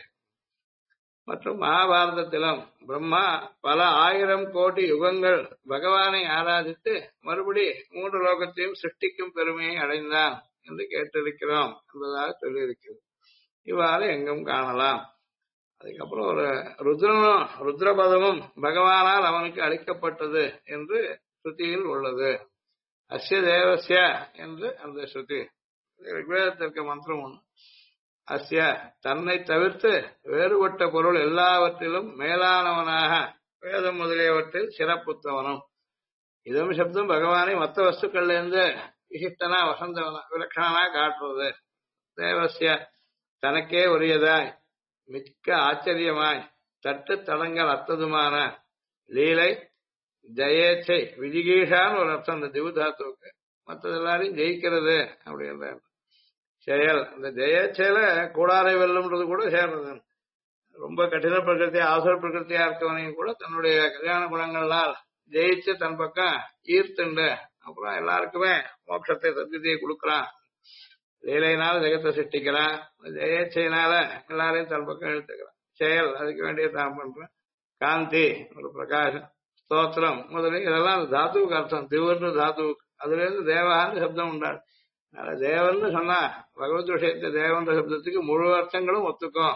மற்றும் மகாபாரதத்திலும் பிரம்மா பல 1000 கோடி யுகங்கள் பகவானை ஆராதித்து மறுபடி 3 லோகத்தையும் சிருஷ்டிக்கும் பெருமையை அடைந்தான் என்று கேட்டிருக்கிறோம் என்பதாக சொல்லியிருக்கிறது. இவ்வாறு எங்கும் காணலாம். அதுக்கப்புறம் ஒரு ருத்ரனும் ருத்ரபதமும் பகவானால் அவனுக்கு அளிக்கப்பட்டது என்று ஸ்ருதியில் உள்ளது. அஸ்ய தேவஸ்ய என்று அந்த ஸ்ருதி ரிக்வேதத்திற்கு மந்திரம் ஒன்று. அஸ்ய தன்னை தவிர்த்து வேறுபட்ட பொருள் எல்லாவற்றிலும் மேலானவனாக வேதம் முதலியவற்றில் சிறப்புத்தவனும். இதம் சப்தம் பகவானை மற்ற வஸ்துக்கள்ல இருந்து விசிஷ்டனா வசந்தவனா விலட்சணனா காட்டுறது. தேவஸ்ய தனக்கே உரியதாய் மிக்க ஆச்சரியமாய் தட்டு தடங்கள் அத்ததுமான லீலை ஜெயேச்சை விஜிகீஷான்னு ஒரு அர்த்தம் இந்த திவுதாத்துவுக்கு. மற்றது எல்லாரையும் ஜெயிக்கிறது அப்படின்ற செயல். இந்த ஜெயச்செயல கூடாரை வெல்லும்ன்றது கூட சேர்றது. ரொம்ப கடின பிரகிருதி அவசர பிரகிருத்தியா இருக்கவனையும் கூட தன்னுடைய கல்யாண குணங்களால் ஜெயிச்சு தன் பக்கம் ஈர்த்துண்டு அப்புறம் எல்லாருக்குமே மோட்சத்தை சத்தியத்தையை கொடுக்கறான். லீலையினால ஜெகத்தை சிருஷ்டிக்கிறான், ஜெயச்சையினால எல்லாரையும் தன் பக்கம் இழுத்துக்கிறான். செயல் அதுக்கு வேண்டிய தான் பண்றான். காந்தி ஒரு பிரகாசம், ஸ்தோத்திரம் முதலில் இதெல்லாம் தாத்துவுக்கு அர்த்தம். திவுன்னு தாத்துவுக்கு அதுல இருந்து தேவான்னு சப்தம் உண்டாது. அதனால தேவன்னு சொன்னா பகவத் விஷயத்தை தேவன்ற சப்தத்துக்கு முழு அர்த்தங்களும் ஒத்துக்கும்.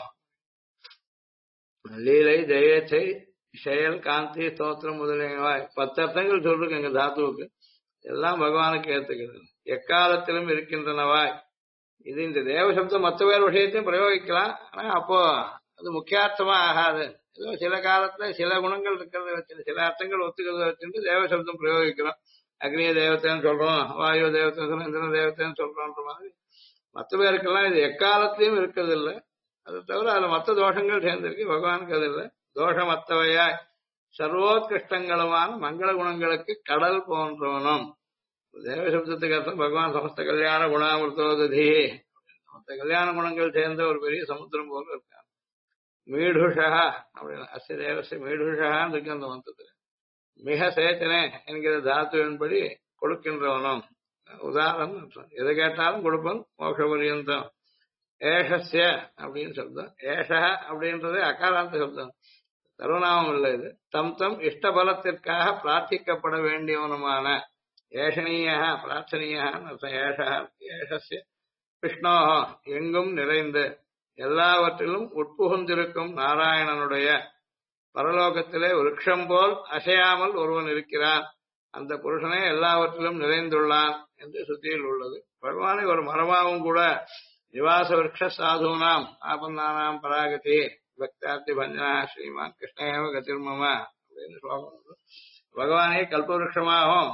லீலை ஜெயச்சை செயல் காந்தி ஸ்தோத்திரம் முதலியவாய் 10 அர்த்தங்கள் சொல்றதுக்கு எங்க தாத்துவுக்கு எல்லாம் பகவானுக்கு ஏத்துக்கிறது. எக்காலத்திலும் இருக்கின்றனவாய். இது இந்த தேவ சப்தம் மற்ற வேறு விஷயத்தையும் பிரயோகிக்கலாம். ஆனா அப்போ அது முக்கியார்த்தமா ஆகாது. ஏதோ சில காலத்துல சில குணங்கள் இருக்கிறத வச்சு சில அர்த்தங்கள் ஒத்துக்கிறத வச்சுட்டு தேவ சப்தம் பிரயோகிக்கிறோம். அக்னிய தேவத்தைன்னு சொல்றோம், வாயு தேவத்தைன்னு சொல்றோம், இந்திர தேவத்தைன்னு சொல்றோன்ற மாதிரி மற்ற பேருக்கெல்லாம் இது எக்காலத்திலையும் இருக்கிறது இல்லை. அதை தவிர அதுல மற்ற தோஷங்கள் சேர்ந்திருக்கு, பகவானுக்கு அது இல்லை. தோஷமத்தவையாய் சர்வோத்கிருஷ்டங்களுமான மங்கள குணங்களுக்கு கடல் போன்றவனும். தேவசப்தத்துக்கு அர்த்தம் பகவான் சமஸ்த கல்யாண குணாமிருத்தோததி, மற்ற கல்யாண குணங்கள் சேர்ந்த ஒரு பெரிய சமுத்திரம் போல இருக்காங்க. மீடுஷா அப்படின்னு அஸ்ய தேவச மீடுஷான்னு இருக்கு அந்த மந்திரத்துல. மிக சேத்தனே என்கிற தாத்துவின்படி கொடுக்கின்றவனும். உதாரணம் எதை கேட்டாலும் கொடுப்பன் மோட்ச பரியந்தம். ஏஷஸ்ய அப்படின்னு சப்தம். ஏஷ அப்படின்றது அகாராந்த சப்தம், சர்வநாமம் இல்லை இது. தம் தம் இஷ்டபலத்திற்காக பிரார்த்திக்கப்பட வேண்டியவனுமான ஏஷனீயா பிரார்த்தனீயான்னு அர்த்தம். ஏஷஸ்ய விஷ்ணோஹோ எங்கும் நிறைந்து எல்லாவற்றிலும் உட்புகுந்திருக்கும் நாராயணனுடைய பரலோகத்திலே விருட்சம் போல் அசையாமல் ஒருவன் இருக்கிறான். அந்த புருஷனே எல்லாவற்றிலும் நிறைந்துள்ளான் என்று சுத்தியில் உள்ளது. பகவானை ஒரு மரமாவும் கூட நிவாச விருட்ச சாதுனாம் ஆபந்தானாம் பராகதி பக்தார்த்தி பஞ்சனா ஸ்ரீமான் கிருஷ்ணேவ கதிர்மம அப்படின்னு ஸ்லோகம். பகவானே கல்பவிருஷமாகவும்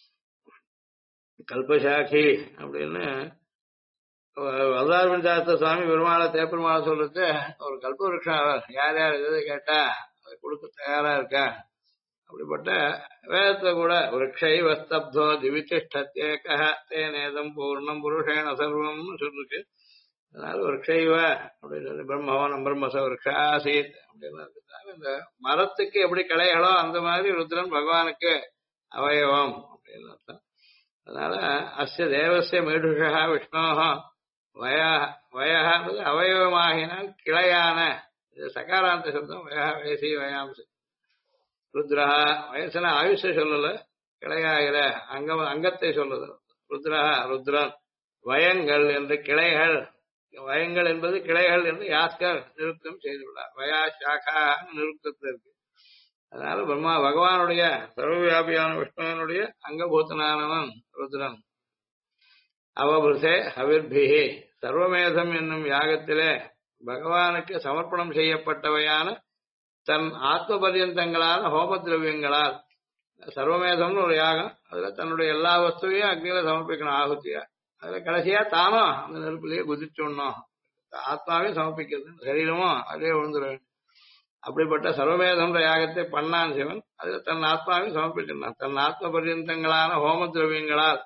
கல்பசாக்கி அப்படின்னு வதாரவிந்தாத்த சுவாமி பெருமாளை தேப்பெருமாளை சொல்றது ஒரு கல்பவிருஷம். யார் யார் எதை கேட்டா அதை கொடுக்க தயாரா இருக்கா. அப்படிப்பட்ட வேதத்தை கூட விரக்ஷை வஸ்தப்தோ திவிதிஷ்டத்யேக தேனேதம் பூர்ணம் புருஷேன சர்வம்னு சொல்லிருக்கு. அதனால விரக்ஷைவ அப்படின்னு சொல்லி பிரம்மவனம் பிரம்மச விரக்ஷாசீத் அப்படின்னு இந்த மரத்துக்கு எப்படி கிளைகளோ அந்த மாதிரி ருத்ரன் பகவானுக்கு அவயவம் அப்படின்னு அர்த்தம். அதனால அஸ்ய தேவசிய மீடுஷா விஷ்ணோஹோ வயன்றது அவயவமாகினால் கிளையான சகாராந்த சப்தம். வயா வயசி வயாம்சி. ருத்ரஹா வயசுல ஆயுஷ சொல்லல, கிளையாகிற அங்கத்தை சொல்லுது. ருத்ரஹா ருத்ரன் வயங்கள் என்று கிளைகள், வயங்கள் என்பது கிளைகள் என்று யாஸ்கர் நிருத்தம் செய்துள்ளார். வயா சாகா நிருத்தத்திற்கு. அதனால பிரம்மா பகவானுடைய சர்வவியாபியான விஷ்ணுவனுடைய அங்கபூத்தனானவன் ருத்ரன். அவபுருஷே ஹவிர்பிஹி சர்வமேதம் என்னும் யாகத்திலே பகவானுக்கு சமர்ப்பணம் செய்யப்பட்டவையான தன் ஆத்ம பரியந்தங்களான ஹோம திரவியங்களால், சர்வமேதம்னு ஒரு யாகம், அதுல தன்னுடைய எல்லா வஸ்துவையும் அக்னியில சமர்ப்பிக்கணும் ஆகுத்தியா. அதுல கடைசியா தானும் அந்த நெருப்பிலேயே குதிச்சுடணும். ஆத்மாவையும் சமர்ப்பிக்கிறது, சரீரமும் அதே விழுந்துட வேண்டும். அப்படிப்பட்ட சர்வமேதம் யாகத்தை பண்ணான் சிவன். அதுல தன் ஆத்மாவையும் சமர்ப்பிக்கிறான். தன் ஆத்ம பரியந்தங்களான ஹோம திரவியங்களால்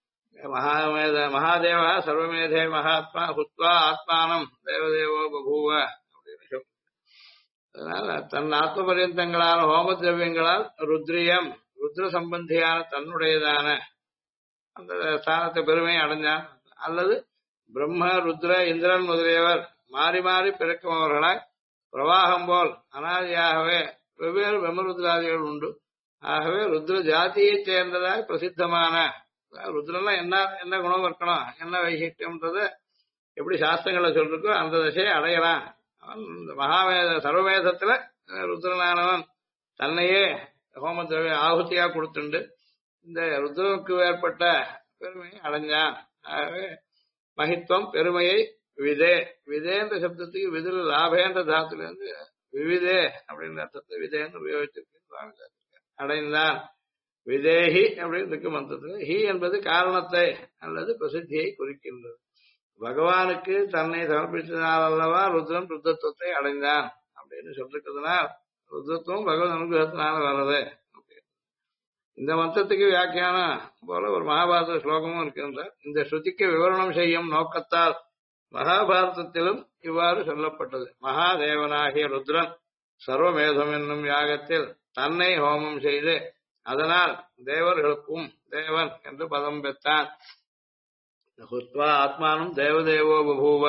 மகாதேவா சர்வமேதே மகாத்மா ஹுத்வா ஆத்மானம் தேவதேவோ பகூவ அப்படின்னு சொல்லி, அதனால தன் ஆத்ம பரியந்தங்களான ஹோம திரவியங்களால் ருத்ரியம் ருத்ர சம்பந்தியான தன்னுடையதான அந்த ஸ்தானத்தை பெருமையை அடைஞ்சான். அல்லது பிரம்ம ருத்ர இந்திரன் முதலியவர் மாறி மாறி பிறக்குமவர்களாய் பிரவாகம் போல் அனாதியாகவே வெவ்வேறு பிரம்மருத்ராதிகள் உண்டு. ஆகவே ருத்ர ஜாதியைச் சேர்ந்ததாய் பிரசித்தமான ருத்ரன்லாம் என்ன குணம் இருக்கணும், என்ன வைசிஷ்டியம்ன்றத எப்படி சாஸ்திரங்களை சொல்லிருக்கோ அந்த திசையை அடையலாம். அவன் இந்த மகாவேத சர்வவேதத்துல ருத்ரனானவன் தன்னையே ஹோம திரவிய ஆகுதியா கொடுத்துண்டு இந்த ருத்ரனுக்கு ஏற்பட்ட பெருமையை அடைஞ்சான். ஆகவே மகித்துவம் பெருமையை விதே விதேன்ற சப்தத்துக்கு விதில் லாபேன்ற தாத்துல இருந்து விவிதே அப்படின்ற அர்த்தத்தை விதேன்னு உபயோகிச்சிருக்கு அடைந்தான். விதேஹி அப்படின்னு இருக்கு மந்திரத்துல. ஹி என்பது காரணத்தை அல்லது பிரசித்தியை குறிக்கின்றது. பகவானுக்கு தன்னை சமர்ப்பித்தனால் அல்லவா ருத்ரன் ருத்ரத்துவத்தை அடைந்தான் அப்படின்னு சொல்லிருக்கிறதுனால் ருத்ரத்துவம் பகவத் அனுகிரகத்தினால வர்றது. இந்த மந்திரத்துக்கு வியாக்கியானம் போல ஒரு மகாபாரத ஸ்லோகமும் இருக்கின்ற இந்த ஸ்ருதிக்கு விவரணம் செய்யும் நோக்கத்தால் மகாபாரதத்திலும் இவ்வாறு சொல்லப்பட்டது. மகாதேவனாகிய ருத்ரன் சர்வமேதம் என்னும் யாகத்தில் தன்னை ஹோமம் செய்து அதனால் தேவர்களுக்கும் தேவன் என்று பதம் பெற்றான். ஹுத்வா ஆத்மானம் தேவதேவோ பபூவ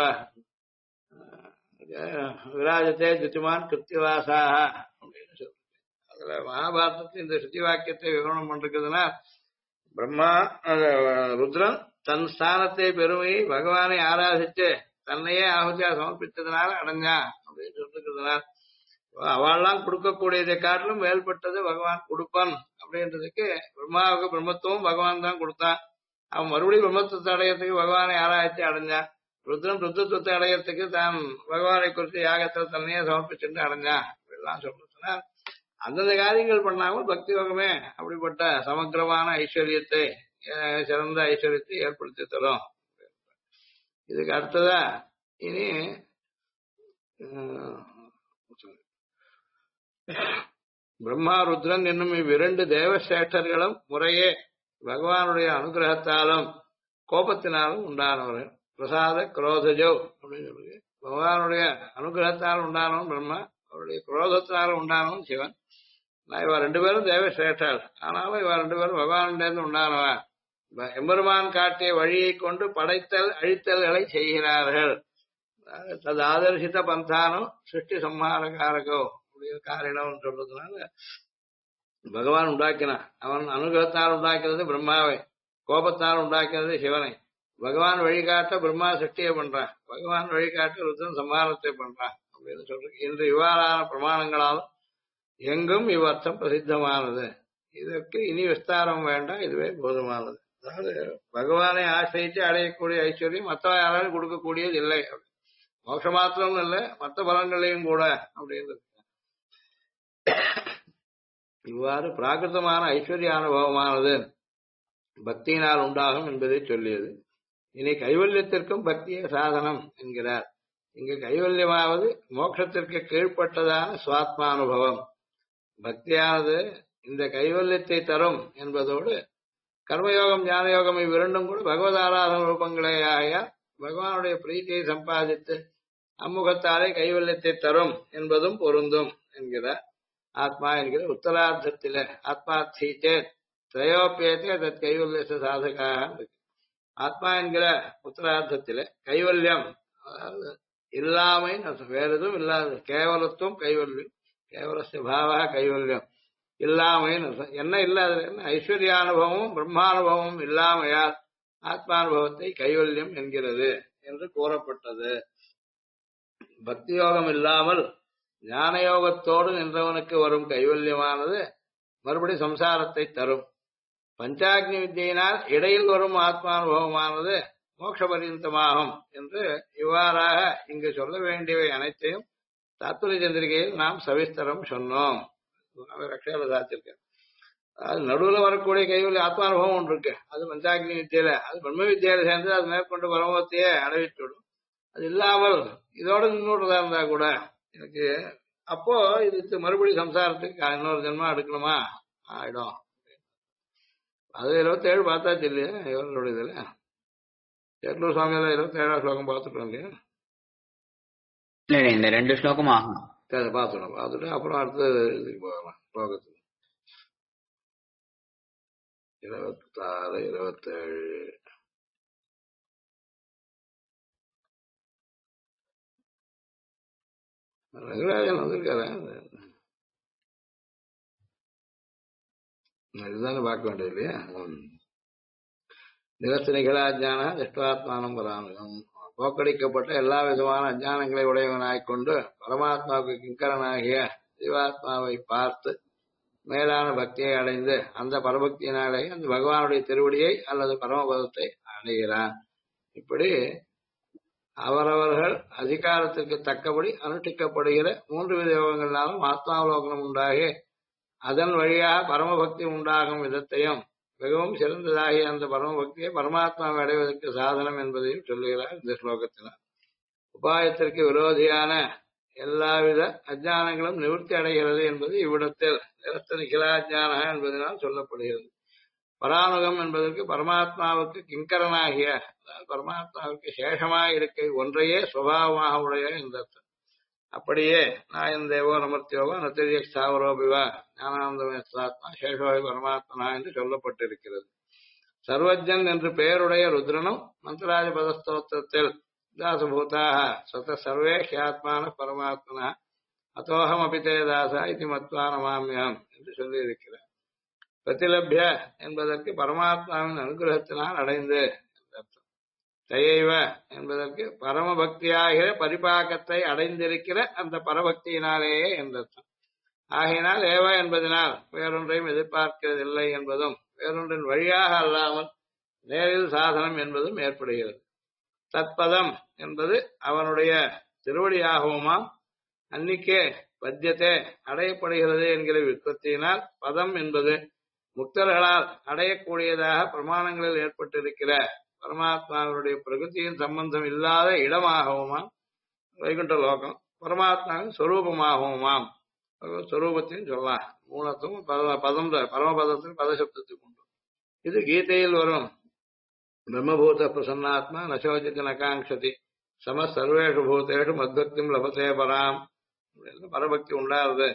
விராஜத்தே துத்திமான் கிருத்திவாசாக அப்படின்னு சொல்லு. அதுல மகாபாரதத்தில் இந்த ஸ்ருதி வாக்கியத்தை விவரணம் பண்றதுன்னா பிரம்மா ருத்ரன் தன் ஸ்தானத்தை பெருமையை பகவானை ஆராதிச்சு தன்னையே ஆகுதியா சமர்ப்பித்ததுனால அடைஞ்சான் அப்படின்னு சொல்லிருக்கிறதுனால அவள்லாம் கொடுக்கக்கூடியதை காட்டிலும் மேல்பட்டது பகவான் கொடுப்பான் அப்படின்றதுக்கு பிரம்மாவுக்கு பிரம்மத்துவம் பகவான் தான் கொடுத்தான். அவன் மறுபடியும் பிரம்மத்துவத்தை அடையறதுக்கு பகவானை ஆராய்ச்சி அடைஞ்சான். ருத்ரன் ருத்ரத்துவத்தை அடையறதுக்கு தான் பகவானை குறித்து யாகத்தில் தன்னையே சமர்ப்பிச்சுட்டு அடைஞ்சான் அப்படிலாம் சொல்றதுன்னா அந்தந்த காரியங்கள் பண்ணாமல் பக்தி யோகமே அப்படிப்பட்ட சமக்கிரமான ஐஸ்வர்யத்தை சிறந்த ஐஸ்வர்யத்தை ஏற்படுத்தி தரும். இதுக்கு அடுத்ததா இனி பிரம்மா ருத்ரன் என்னும் இவ்விரண்டு தேவசேஷ்டர்களும் முறையே பகவானுடைய அனுகிரகத்தாலும் கோபத்தினாலும் உண்டானவர்கள். பிரசாத குரோதஜோ அப்படின்னு சொல்லி பகவானுடைய அனுகிரகத்தால் உண்டானவன் பிரம்மா, அவருடைய குரோதத்தினாலும் உண்டானவன் சிவன். இவ ரெண்டு பேரும் தேவசேஷ்டர், ஆனாலும் இவ ரெண்டு பேரும் பகவானிலிருந்து உண்டானவன். எம்பெருமான் காட்டிய வழியை கொண்டு படைத்தல் அழித்தல்களை செய்கிறார்கள். தது ஆதர்சித்த பந்தானோ சிருஷ்டி சம்ஹாரகாரகோ காரணம் சொல்றதுனால பகவான் உண்டாக்கினான். அவன் அனுகிரகத்தால் உண்டாக்கிறது பிரம்மாவை, கோபத்தால் உண்டாக்கிறது சிவனை. பகவான் வழிகாட்ட பிரம்மா சிருஷ்டியை பண்றான், பகவான் வழிகாட்ட ருத்ரன் சம்ஹாரத்தை பண்றான் அப்படின்னு சொல்றது. இன்று இவ்வாறான பிரமாணங்களாலும் எங்கும் இவ்வர்த்தம் பிரசித்தமானது. இதற்கு இனி விஸ்தாரம் வேண்டாம், இதுவே போதுமானது. அதாவது பகவானை ஆசிரியிட்டு அடையக்கூடிய ஐஸ்வர்யம் மற்ற யாராலும் கொடுக்கக்கூடியது இல்லை. மோட்ச மாத்திரம் இல்லை, மற்ற பலன்களையும் கூட அப்படின்றது. இவ்வாறு பிராகிருதமான ஐஸ்வர்ய அனுபவமானது பக்தியினால் உண்டாகும் என்பதை சொல்லியது. இனி கைவல்யத்திற்கும் பக்தியே சாதனம் என்கிறார். இங்கு கைவல்யமாவது மோட்சத்திற்கு கீழ்ப்பட்டதான சுவாத்மானுபவம். பக்தியானது இந்த கைவல்யத்தை தரும் என்பதோடு கர்மயோகம் ஞானயோகம் இவ்விரண்டும் கூட பகவத் ஆராதன ரூபங்களே ஆகிய பகவானுடைய பிரீத்தியை சம்பாதித்து அம்முகத்தாலே கைவல்யத்தை தரும் என்பதும் பொருந்தும் என்கிறார். ஆத்மா என்கிற உத்தரார்த்தத்தில ஆத்மார்த்தீச்சே திரையோப்பியத்தை தத் கைவல்ய சாதகாக ஆத்மா என்கிற உத்தரார்த்தத்தில கைவல்யம் அதாவது இல்லாமை வேற எதுவும் இல்லாது கேவலத்துவம் கைவல்யம், கேவலஸ்ய பாவா கைவல்யம் இல்லாமைன்னு என்ன இல்லாத என்ன ஐஸ்வர்யானுபவமும் பிரம்மானுபவமும் இல்லாமையால் ஆத்மானுபவத்தை கைவல்யம் என்கிறது என்று கூறப்பட்டது. பக்தி யோகம் இல்லாமல் ஞான யோகத்தோடு நின்றவனுக்கு வரும் கைவல்யமானது மறுபடி சம்சாரத்தை தரும். பஞ்சாக்னி வித்தியினால் இடையில் வரும் ஆத்மானுபவமானது மோட்ச பரியந்தமாகும் என்று இவ்வாறாக இங்கு சொல்ல வேண்டியவை அனைத்தையும் தாத்பரிய சந்திரிகையில் நாம் சவிஸ்தரம் சொன்னோம். ரக்ஷால சாத்திருக்கேன். அது நடுவில் வரக்கூடிய கைவல்ய ஆத்மானுபவம் ஒன்று இருக்கு. அது பஞ்சாக்னி வித்தியில, அது பிரம்ம வித்தியில சேர்ந்து அது மேற்கொண்டு பரமத்தையே அடைவிட்டுவிடும். அது இல்லாமல் இதோட நின்றுடுறதா இருந்தா கூட எனக்கு அப்போ இது மறுபடி சம்சாரத்துக்கு இன்னொரு ஜென்மா எடுக்கணுமா ஆயிடும். அது 27 பார்த்தாச்சு இல்லையா இவர்களுடைய இதுல சேட்டூர் சுவாமியில 27ஆம் ஸ்லோகம் பார்த்துட்டோம் இல்லையா? இல்ல இந்த 2 ஸ்லோகம் ஆகும். சரி பார்த்துட்டு அப்புறம் அடுத்த இதுக்கு போகலாம். ஸ்லோகத்துக்கு 26, 27 ரங்கராஜன் வந்திருக்காரு. இதுதானே பார்க்க வேண்டியது இல்லையா? நிரஸ்தனிகளாஜான திருஷ்டாத்மானம் பராமகம். போக்கடிக்கப்பட்ட எல்லா விதமான அஜானங்களை உடையவனாய்கொண்டு பரமாத்மாவுக்கு கிங்கரனாகிய ஜீவாத்மாவை பார்த்து மேலான பக்தியை அடைந்து அந்த பரபக்தியினாலே அந்த பகவானுடைய திருவடியை அல்லது பரமபதத்தை அடைகிறான். இப்படி அவரவர்கள் அதிகாரத்திற்கு தக்கபடி அனுஷ்டிக்கப்படுகிற 3 வித யோகங்களாலும் ஆத்மாவலோகனம் உண்டாகி அதன் வழியாக பரமபக்தி உண்டாகும் விதத்தையும் மிகவும் சிறந்ததாகிய அந்த பரமபக்தியை பரமாத்மாவை அடைவதற்கு சாதனம் என்பதையும் சொல்லுகிறார் இந்த ஸ்லோகத்தினார். உபாயத்திற்கு விரோதியான எல்லாவித அஜானங்களும் நிவர்த்தி அடைகிறது என்பது இவ்விடத்தில் நிரஸ்த நிகிலாஜான என்பதனால் சொல்லப்படுகிறது. பரானுகம் என்பதற்கு பரமாத்மாவுக்கு கிங்கரனாகிய பரமாத்மாவுக்கு சேஷமாக இருக்கை ஒன்றையே சுபாவமாக உடைய இந்த அர்த்தம். அப்படியே நாயன் தேவோ நமர்த்தியோவோ நத்திரிய ஸ்தாவரோபிவா ஞானானந்தமேத்மா சேஷோபி பரமாத்மனா என்று சொல்லப்பட்டிருக்கிறது. சர்வஜன் என்று பெயருடைய ருத்ரனும் மந்திராஜ பதஸ்தோத்திரத்தில் தாசபூதாக சத சர்வே ஹியாத்மான பரமாத்மனா அத்தோகம் அபிதே தாசா இது மத்வா நமாமியம் என்று சொல்லியிருக்கிறார். பிரதிலபிய என்பதற்கு பரமாத்மாவின் அனுகிரகத்தினால் அடைந்து அர்த்தம். தயைவ என்பதற்கு பரமபக்தியாகிற பரிபாகத்தை அடைந்திருக்கிற அந்த பரபக்தியினாலேயே என்றர்த்தம். ஆகையினால் ஏவ என்பதனால் வேறொன்றையும் எதிர்பார்க்கிறதில்லை என்பதும் வேறொன்றின் வழியாக அல்லாமல் நேரில் சாதனம் என்பதும் ஏற்படுகிறது. தத்பதம் என்பது அவனுடைய திருவடியாகவுமாம் அன்னிக்கே பத்தியத்தே அடையப்படுகிறது என்கிற விற்பத்தியினால் பதம் என்பது முக்தர்களால் அடையக்கூடியதாக பிரமாணங்களில் ஏற்பட்டிருக்கிற பரமாத்மாவுடைய பிரகிருதியின் சம்பந்தம் இல்லாத இடமாகவுமாம் வைகுண்ட லோகம் பரமாத்மாவின் ஸ்வரூபமாகவுமாம் ஸ்வரூபத்தையும் சொல்லலாம். மூலத்தும் பதம் பரமபதத்தின் பதசப்தத்துக்கு உண்டு. இது கீதையில் வரும் பிரம்மபூத பிரசன்னாத்மா நசோஜித்து நகாங்ஷதி சம சர்வேஷு பூதேஷு மத்பக்திம் லபத்தே பராம் பரபக்தி உண்டாருது.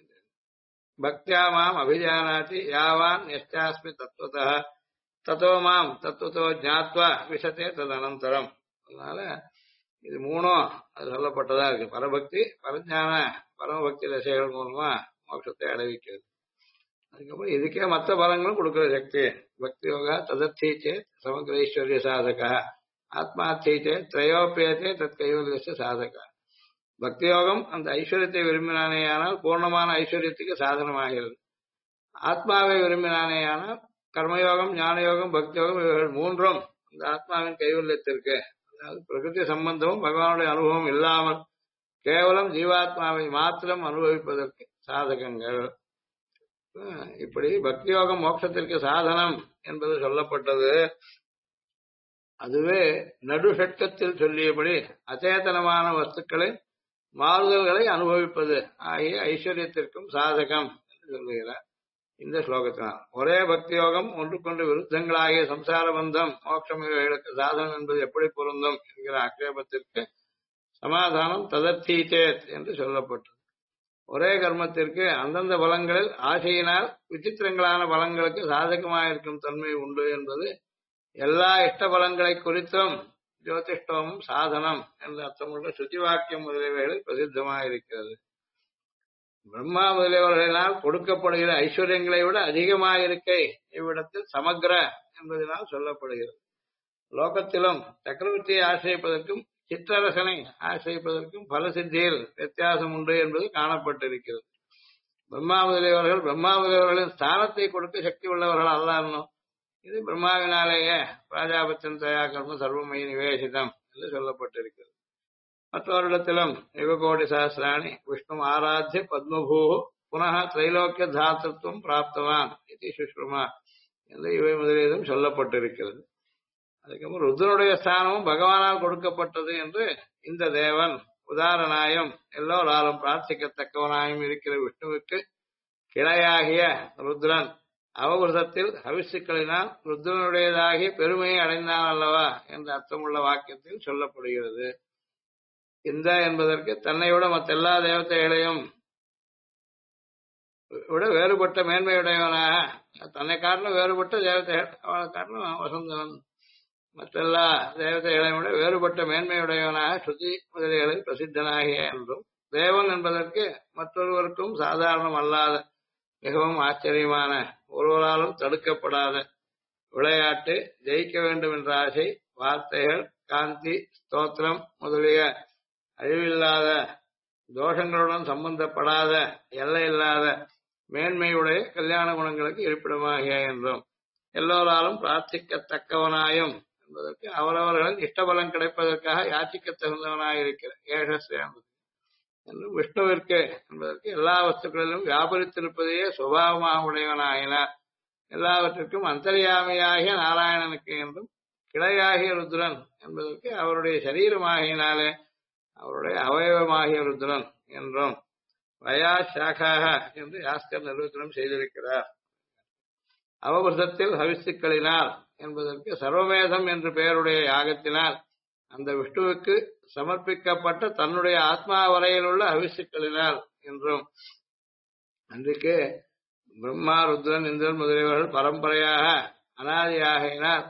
பக்தியா மாம் அபிஜானாதி யாவான் யஸ்யாஸ்மி தத்துவதः தத்தோ மாம் தத்துவத்தோ ஜாத்வா விஷத்தே ததனந்தரம். அதனால இது மூணும் அது சொல்லப்பட்டதா இருக்கு. பரபக்தி பரஞான பரமபக்தி ரசைகள் மூலமா மோட்சத்தை அடைவிக்கிறது. அதுக்கப்புறம் இதுக்கே மற்ற பலங்களும் கொடுக்கிற சக்தி. பக்தி யோகா ததர்த்தீச்சே சமக்ர ஐஸ்வர்ய சாதகா ஆத்மார்த்தீச்சே திரையோப்பியத்தே தத் கைவல்யஸ்ய சாதகா. பக்தி யோகம் அந்த ஐஸ்வர்யத்தை விரும்பினானேயானால் பூர்ணமான ஐஸ்வர்யத்துக்கு சாதனமாகிறது. ஆத்மாவை விரும்பினானேயானால் கர்மயோகம் ஞான யோகம் பக்தி யோகம் இவர்கள் மூன்றும் அந்த ஆத்மாவின் கைவல்யத்திற்கு அதாவது பிரகிருதி சம்பந்தமும் பகவானுடைய அனுபவம் இல்லாமல் கேவலம் ஜீவாத்மாவை மாத்திரம் அனுபவிப்பதற்கு சாதகங்கள். இப்படி பக்தி யோகம் மோட்சத்திற்கு சாதனம் என்பது சொல்லப்பட்டது. அதுவே நடுஷட்கத்தில் சொல்லியபடி அச்சேதனமான வஸ்துக்களின் மாறுதல்களை அனுபவிப்பது ஆகிய ஐஸ்வர்யத்திற்கும் சாதகம் என்று சொல்லுகிறார் இந்த ஸ்லோகத்தினால். ஒரே பக்தி யோகம் ஒன்றுக்கொண்டு விருத்தங்களாகிய சம்சார பந்தம் மோட்சம் இவைகளுக்கு சாதனம் என்பது எப்படி பொருந்தும் என்கிற ஆக்ஷேபத்திற்கு சமாதானம் ததர்த்தீச்சேத் என்று சொல்லப்பட்டது. ஒரே கர்மத்திற்கு அந்தந்த பலங்களில் ஆசையினால் விசித்திரங்களான பலங்களுக்கு சாதகமாயிருக்கும் தன்மை உண்டு என்பது எல்லா இஷ்ட பலங்களை குறித்தும் ஜோதிஷ்டமும் சாதனம் என்ற அர்த்தமுள்ள சுத்தி வாக்கியம் முதலியவைகளில் பிரசித்தமாயிருக்கிறது. பிரம்மா முதலியவர்களினால் கொடுக்கப்படுகிற ஐஸ்வர்யங்களை விட அதிகமாயிருக்கை இவ்விடத்தில் சமக்ர என்பதனால் சொல்லப்படுகிறது. லோகத்திலும் சக்கரவர்த்தியை ஆசிரியப்பதற்கும் சிற்றரசனை ஆசிரியப்பதற்கும் பல சித்தியில் வித்தியாசம் உண்டு என்பது காணப்பட்டிருக்கிறது. பிரம்மா முதலியவர்கள் பிரம்மா முதலியவர்களின் ஸ்தானத்தை கொடுக்க சக்தி உள்ளவர்கள் அல்ல. இது பிரம்மாவினாலேயே பிராஜாபத்தின் தயா கர்ம சர்வமய நிவேசிதம் என்று சொல்லப்பட்டிருக்கிறது. மற்றவரிடத்திலும் யுககோடி சஹசிராணி விஷ்ணு ஆராத்திய பத்மபூ புனः திரைலோக்கிய தாத்திருவம் பிராப்தவான் இது சுஷ்ருமா என்று இவை முதலியதும் சொல்லப்பட்டிருக்கிறது. அதுக்கப்புறம் ருத்ரனுடைய ஸ்தானமும் பகவானால் கொடுக்கப்பட்டது என்று இந்த தேவன் உதாரணாயம் எல்லோராலும் பிரார்த்திக்கத்தக்கவனாயும் இருக்கிற விஷ்ணுவுக்கு கிளையாகிய ருத்ரன் அவபுரதத்தில் ஹவிசுக்களினால் ருத்ரனுடையதாகிய பெருமையை அடைந்தான் அல்லவா என்ற அர்த்தமுள்ள வாக்கியத்தில் சொல்லப்படுகிறது. இந்த என்பதற்கு தன்னை விட மற்ற எல்லா தேவதைகளையும் விட வேறுபட்ட மேன்மையுடையவனாக தன்னை காட்டிலும் வேறுபட்ட தேவதைகள் அவனை காட்டிலும் வசந்தவன் மற்றெல்லா தேவதைகளையும் விட வேறுபட்ட மேன்மையுடையவனாக ஸ்ருதி முதலிகளில் பிரசித்தனாகிய என்றும் தேவன் என்பதற்கு மற்றொருவருக்கும் சாதாரணம் அல்லாத மிகவும் ஆச்சரியமான ஒருவராலும் தடுக்கப்படாத விளையாட்டு ஜெயிக்க வேண்டும் என்ற ஆசை வார்த்தைகள் காந்தி ஸ்தோத்திரம் முதலிய அழிவில்லாத தோஷங்களுடன் சம்பந்தப்படாத எல்லையில்லாத மேன்மையுடைய கல்யாண குணங்களுக்கு இருப்பிடமாகிய என்றும் எல்லோராலும் பிரார்த்திக்கத்தக்கவனாயும் என்பதற்கு அவரவர்களின் இஷ்டபலம் கிடைப்பதற்காக யாச்சிக்க தகுந்தவனாயிருக்கிற ஏஷஸ்வேன் என்றும் விஷ்ணுவிற்கு என்பதற்கு எல்லா வஸ்துக்களிலும் வியாபரித்திருப்பதையே சுபாவமாக உடையவனாயினார். எல்லாவற்றிற்கும் அந்தர்யாமியாகிய நாராயணனுக்கு என்றும் கிளையாகிய ருத்ரன் என்பதற்கு அவருடைய சரீரமாகினாலே அவருடைய அவயவமாகிய ருத்ரன் என்றும் வயா சாக்காக என்று யாஸ்கர் நிர்வச்சனம் செய்திருக்கிறார். அவபுரதத்தில் ஹவிசுக்களினால் என்பதற்கு சர்வமேதம் என்று பெயருடைய யாகத்தினால் அந்த விஷ்ணுவுக்கு சமர்ப்பிக்கப்பட்ட தன்னுடைய ஆத்மா வரையில் உள்ள ஹவிசுக்களினால் என்றும் அன்றைக்கு பிரம்மா ருத்ரன் இந்திரன் முதலியவர்கள் பரம்பரையாக அனாதியாகினார்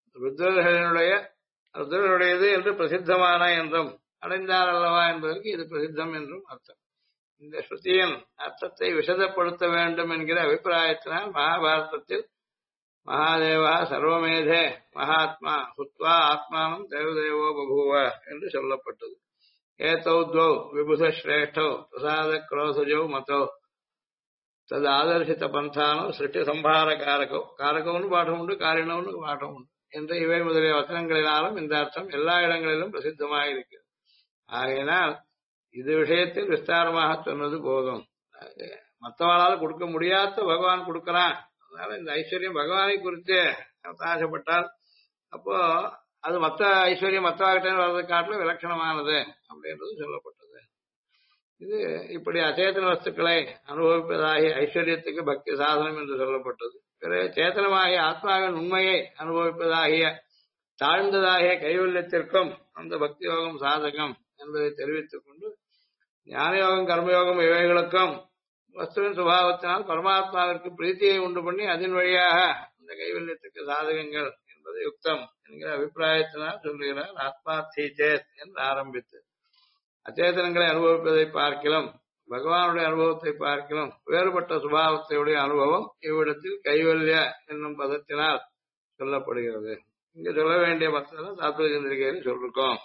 ருத்ரனுடையது என்று பிரசித்தமான என்றும் அடைந்தார் அல்லவா என்பதற்கு இது பிரசித்தம் என்றும் அர்த்தம். இந்த ஸ்ருதியின் அர்த்தத்தை விசதப்படுத்த வேண்டும் என்கிற அபிப்பிராயத்தினால் மகாபாரதத்தில் மகாதேவா சர்வமேதே மகாத்மா ஹுத்வா ஆத்மானம் தேவதேவோ பபூவ என்று சொல்லப்பட்டது. ஏதௌ த்வௌ விபுத ஸ்ரேஷ்டோ பிரசாத குரோசஜோ மதோ தது ஆதர்சித்த பந்தானோ சிருஷ்டி சம்பார காரகம்னு பாடம் உண்டு, காரிணம்னு பாடம் உண்டு என்று இவை முதலிய வசனங்களினாலும் இந்த அர்த்தம் எல்லா இடங்களிலும் பிரசித்தமாக இருக்கிறது. ஆகையினால் இது விஷயத்தில் விஸ்தாரமாக சொன்னது போதும். மற்றவளால் கொடுக்க முடியாத பகவான் கொடுக்கிறான். அதனால இந்த ஐஸ்வர்யம் பகவானை குறித்து ஆசைப்பட்டால் அப்போ அது மற்ற ஐஸ்வர்யம் மற்றவர்கிட்ட வர்றதை காட்டிலும் விலட்சணமானது அப்படின்றது சொல்லப்பட்டது. இது இப்படி அச்சேதன வஸ்துக்களை அனுபவிப்பதாகிய ஐஸ்வர்யத்துக்கு பக்தி சாதனம் என்று சொல்லப்பட்டது. பிறகு சேத்தனமாகிய ஆத்மாவின் உண்மையை அனுபவிப்பதாகிய தாழ்ந்ததாகிய கைவல்யத்திற்கும் அந்த பக்தி யோகம் சாதகம் என்பதை தெரிவித்துக் கொண்டு ஞானயோகம் கர்மயோகம் இவைகளுக்கும் வஸ்துவின் சுபாவத்தினால் பரமாத்மாவிற்கு பிரீத்தியை உண்டு பண்ணி அதன் வழியாக அந்த கைவல்யத்துக்கு சாதகங்கள் என்பது யுக்தம் என்கிற அபிப்பிராயத்தினால் சொல்லுகிறார். ஆத்மார்த்தி சேத் என்று ஆரம்பித்து அச்சேதனங்களை அனுபவிப்பதை பார்க்கலாம் பகவானுடைய அனுபவத்தை பார்க்கலாம் வேறுபட்ட சுபாவத்தையுடைய அனுபவம் இவ்விடத்தில் கைவல்ய என்னும் பதத்தினால் சொல்லப்படுகிறது. இங்க சொல்ல வேண்டிய மற்ற தாத்பரியந்திரிகையில் சொல்லிருக்கோம்.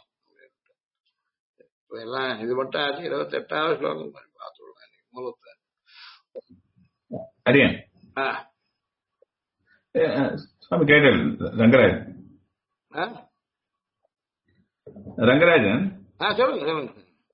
எல்லாம் இது மட்டும் ஆச்சு. 28வது ஸ்லோகம் பார்த்துள்ளேன் மூலத்தை. அரியன் சுவாமி கேட்டல் ரங்கராஜன் சொல்லுங்க சொல்லுங்க.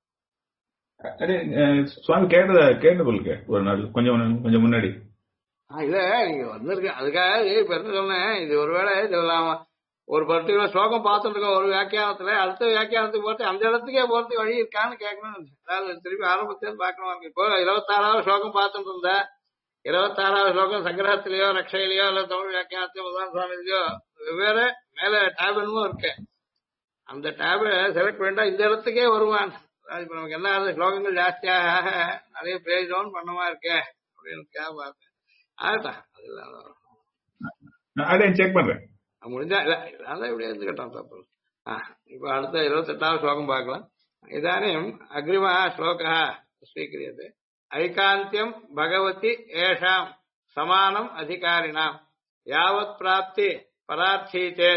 சுவாமி கேட்டு கொள்ளுங்க ஒரு நாள் கொஞ்சம் முன்னாடி. இல்ல நீங்க வந்திருக்க அதுக்காக இப்ப என்ன சொன்னேன், இது ஒருவேளை ஒரு பர்டிகுலர் ஸ்லோகம் பார்த்துட்டு இருக்கோம் ஒரு வியாக்கியானத்துல, அடுத்த வியாக்கியானத்துக்கு போட்டு அந்த இடத்துக்கே போறதுக்கு வழி இருக்கான்னு கேட்கணும். அதாவது திருப்பி ஆரம்பத்திலேருந்து பார்க்கணும் இருக்கு. இப்போ 26வது ஸ்லோகம் பார்த்துட்டு இருந்தேன். 26வது ஸ்லோகம் சங்கிரகத்திலேயோ ரக்ஷையிலையோ இல்ல தமிழ் வியாக்கியானத்திலயோ முதலாம் சுவாமிலையோ வெவ்வேறு மேல டேப் என்னமோ இருக்கு. அந்த டேபை செலக்ட் பண்ணிட்டா இந்த இடத்துக்கே வருவான். இப்ப நமக்கு என்ன ஆகுது, ஸ்லோகங்கள் ஜாஸ்தியாக நிறைய பேஜ் டவுன் பண்ணமா இருக்கே அப்படின்னு பார்த்தேன். ஆகட்டும் அதெல்லாம் செக் பண்றேன் முடிஞ்சா. இல்ல அதான் இப்படி இருந்துக்கிட்டோம் தப்பு. இப்ப அடுத்த 28வது ஸ்லோகம் பார்க்கலாம். இதானிம் அக்ரிமா ஸ்லோகா ஸ்வீக்கிரியதே. ஐகாந்தியம் பகவதி ஏஷாம் சமானம் அதிகாரிணாம் யாவத் பிராப்தி பரார்த்தி சேத்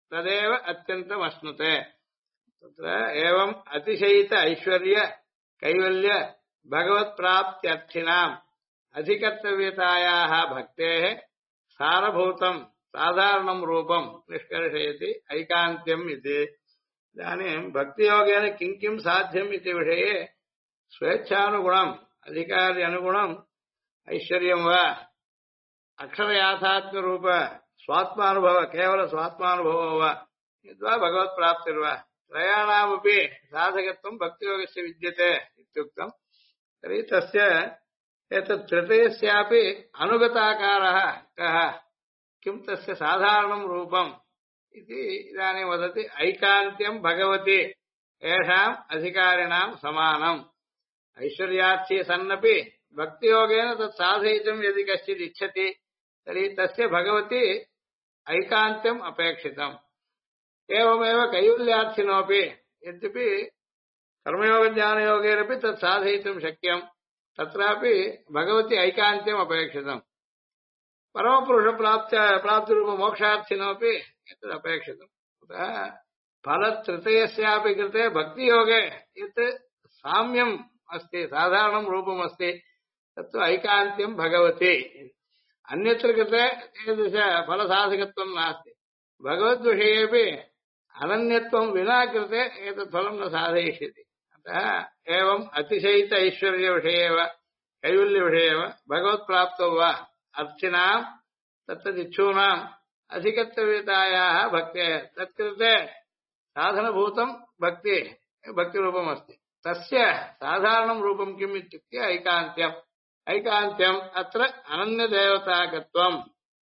तदेव अत्यन्तम् अश्नुते तत्र एवम् अतिशयित ऐश्वर्य कैवल्य भगवत्प्राप्त्यर्थिनाम् अधिकर्तव्यतायाः भक्तेः सारभूतम् साधारणम् रूपम् निष्कर्षयति ऐकान्त्यम् इति इदानीं भक्तियोगेन किं किं साध्यम् इति विषये स्वेच्छानुगुणम् अधिकार्यानुगुणम् ऐश्वर्यं वा अक्षरयाथात्म्यरूप स्वात्मानुभव केवल स्वात्मानुभवो वा यद्वा भगवत्प्राप्तिर्वा त्रयाणामपि साधकत्वं भक्तियोगस्य विद्यते इत्युक्तम् तर्हि तस्य एतत् तृतीयस्यापि अनुगताकारः कः किं तस्य साधारणं रूपम् इति इदानीं वदति ऐकान्त्यं भगवति येषाम् अधिकारिणां समानम् ऐश्वर्यार्थी सन्नपि भक्तियोगेन तत् साधयितुं यदि कश्चित् इच्छति तर्हि तस्य भगवति ऐकान्त्यम् अपेक्षितम् एवमेव कैवल्यार्थिनोऽपि यद्यपि कर्मयोगज्ञानयोगेरपि तत् साधयितुं शक्यम् तत्रापि भगवति ऐकान्त्यम् अपेक्षितम् परमपुरुषप्राप्तिरूपमोक्षार्थिनोऽपि एतद् अपेक्षितम् अतः फलत्रयस्यापि कृते भक्तियोगे यत् साम्यम् अस्ति साधारणं रूपम् अस्ति तत्तु ऐकान्त्यं भगवति अन्यत्र कृते एतादृश फलसाधकत्वं नास्ति भगवद्विषयेपि अनन्यत्वं विना कृते एतत् फलं न साधयिष्यति अतः एवम् अतिशयित ऐश्वर्यविषये वा कैवल्यविषये वा भगवत्प्राप्तौ वा अर्थिनां तत्तदिच्छूनाम् अधिकर्तव्यतायाः भक्तेः तत्कृते साधनभूतं भक्तिरूपम् अस्ति तस्य साधारणं रूपं किम् इत्युक्ते ऐकान्त्यम् अत्र अनन्यदेवताकत्वम्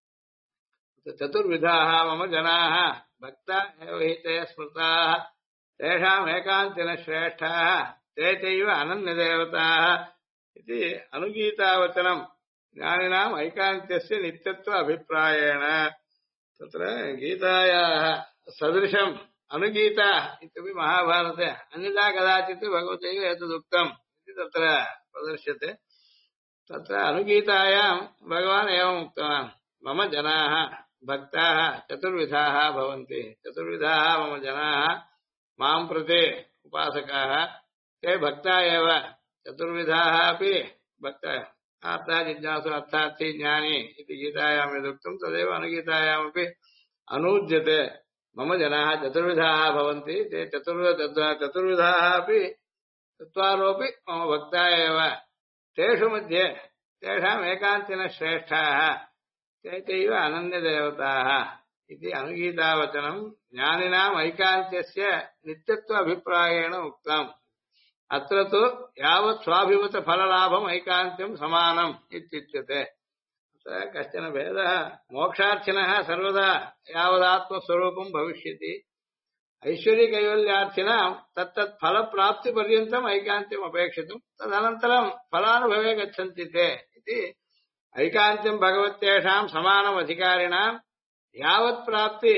चतुर्विधाः मम जनाः भक्ता एव हि ते स्मृताः तेषाम् एकान्तिनः श्रेष्ठाः ते चैव अनन्यदेवताः इति अनुगीतावचनम् ज्ञानिनाम् ऐकान्त्यस्य नित्यत्व अभिप्रायेण तत्र गीतायाः सदृशम् अनुगीता इत्यपि महाभारते अन्यथा कदाचित् भगवतैव एतदुक्तम् इति तत्र प्रदर्श्यते तत्र अनुगीतायां भगवान् एवम् उक्तवान् मम जनाः भक्ताः चतुर्विधाः भवन्ति चतुर्विधाः मम जनाः मां प्रति उपासकाः ते भक्ता एव चतुर्विधाः अपि भक्ता आर्ता जिज्ञासु अर्थार्थी ज्ञानी इति गीतायां यदुक्तं तदेव अनुगीतायामपि अनूद्यते मम जनाः चतुर्विधाः भवन्ति ते चतुर्विधाः अपि चत्वारोऽपि मम भक्ता एव तेषु मध्ये तेषाम् एकान्तिनः श्रेष्ठाः ते चैव अनन्यदेवताः इति अनुगीतावचनं ज्ञानिनाम् ऐकान्त्यस्य नित्यत्व अभिप्रायेण उक्तम् अत्र तु यावत् स्वाभिमतफललाभम् ऐकान्त्यं समानम् इत्युच्यते कश्चन भेदः मोक्षार्थिनः सर्वदा यावदात्मस्वरूपं भविष्यति ऐश्वर्यकैवल्यार्थिनां तत्तत् फलप्राप्तिपर्यन्तम् ऐकान्त्यम् अपेक्षितम् तदनन्तरं फलानुभवे गच्छन्ति ते इति ऐकान्त्यं भगवत्येषां समानम् अधिकारिणां यावत् प्राप्ति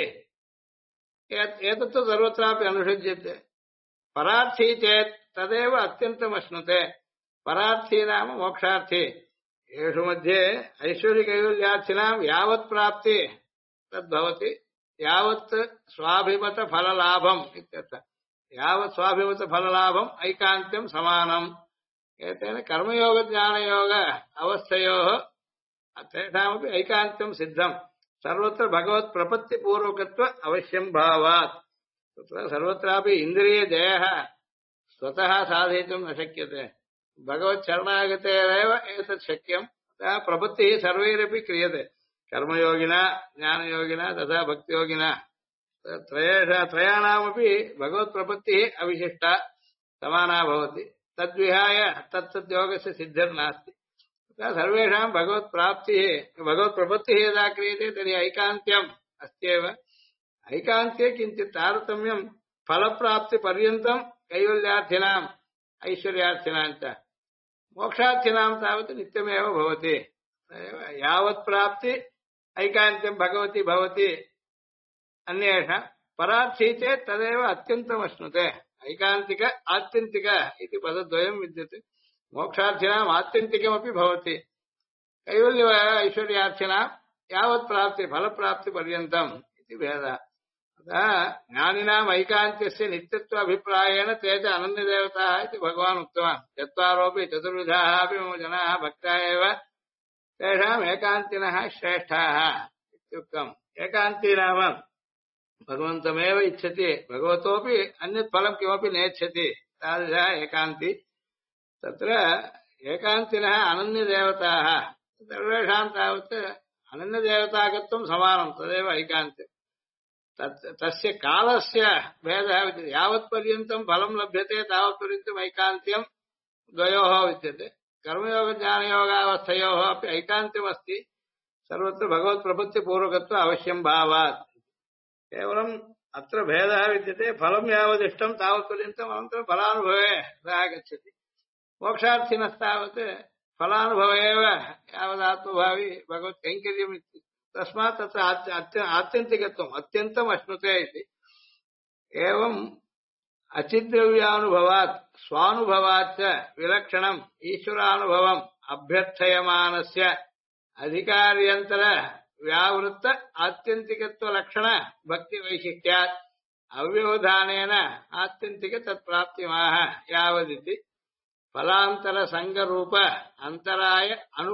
एतत्तु सर्वत्रापि अनुषज्यते परार्थी चेत् तदेव अत्यन्तम् अश्नुते परार्थी नाम मोक्षार्थी येषु मध्ये ऐश्वर्यकैवल्यार्थिनां यावत् प्राप्ति तद्भवति यावत् स्वाभिमतफललाभम् इत्यर्थः यावत् स्वाभिमतफललाभम् ऐकान्त्यं समानम् एतेन कर्मयोगज्ञानयोग अवस्थयोः तेषामपि ऐकान्त्यं सिद्धम् सर्वत्र भगवत्प्रपत्तिपूर्वकत्व अवश्यं भावात् तत्र सर्वत्रापि इन्द्रियजयः स्वतः साधयितुं न शक्यते भगवच्छरणागतेरेव एतत् शक्यम् अतः प्रपत्तिः सर्वैरपि क्रियते कर्मयोगिना ज्ञानयोगिना तथा भक्तियोगिना त्रयाणामपि भगवत्प्रपत्तिः अविशिष्टा समाना भवति तद्विहाय तत्तद्योगस्य सिद्धिर्नास्ति सर्वेषां भगवत्प्रपत्तिः यदा क्रियते तर्हि ऐकान्त्यम् अस्त्येव ऐकान्त्ये किञ्चित् तारतम्यं फलप्राप्तिपर्यन्तं कैवल्यार्थिनाम् ऐश्वर्यार्थिनां च मोक्षार्थिनां तावत् नित्यमेव भवति यावत् प्राप्ति ऐकान्त्यं भगवति भवति अन्येषां परार्थी चेत् तदेव अत्यन्तम् अश्नुते ऐकान्तिक आत्यन्तिक इति पदद्वयं विद्यते मोक्षार्थिनाम् आत्यन्तिकमपि भवति कैवल्य ऐश्वर्यार्थिनां यावत् प्राप्ति फलप्राप्तिपर्यन्तम् इति भेदः अतः ज्ञानिनाम् ऐकान्त्यस्य नित्यत्वाभिप्रायेण ते च अनन्यदेवताः इति भगवान् उक्तवान् चत्वारोऽपि चतुर्विधाः अपि मम जनाः भक्ताः एव तेषाम् एकान्तिनः श्रेष्ठाः इत्युक्तम् एकान्ती नाम भगवन्तमेव इच्छति भगवतोऽपि अन्यत् फलं किमपि नेच्छति तादृशः एकान्ती तत्र एकान्तिनः अनन्यदेवताः सर्वेषां तावत् अनन्यदेवताकत्वं समानं तदेव ऐकान्त्यम् तस्य कालस्य भेदः विद्यते यावत्पर्यन्तं फलं लभ्यते तावत्पर्यन्तम् ऐकान्त्यं द्वयोः विद्यते कर्मयोगज्ञानयोगावस्थयोः अपि ऐकान्त्यमस्ति सर्वत्र भगवत्प्रपत्तिपूर्वकत्व अवश्यं भावात् केवलम् अत्र भेदः विद्यते फलं यावदिष्टं तावत्पर्यन्तम् अनन्तरं फलानुभवे सः गच्छति मोक्षार्थिनस्तावत् फलानुभवे एव यावदात्मभावी भगवत्कैङ्कर्यम् इति तस्मात् तत्र आत्यन्तिकत्वम् अत्यन्तम् अश्नुते इति एवम् अचिद्रव्यानुभवात् स्वानुभवात् च विलक्षणम् ईश्वरानुभवम् अभ्यर्थयमानस्य अधिकार्यन्तर व्यावृत्त आत्यन्तिकत्व लक्षण भक्ति वैशिष्ट्यात् अव्यवधानेन आत्यन्तिक तत्प्राप्तिमाह यावदिति फलांतर संगरूप अंतराय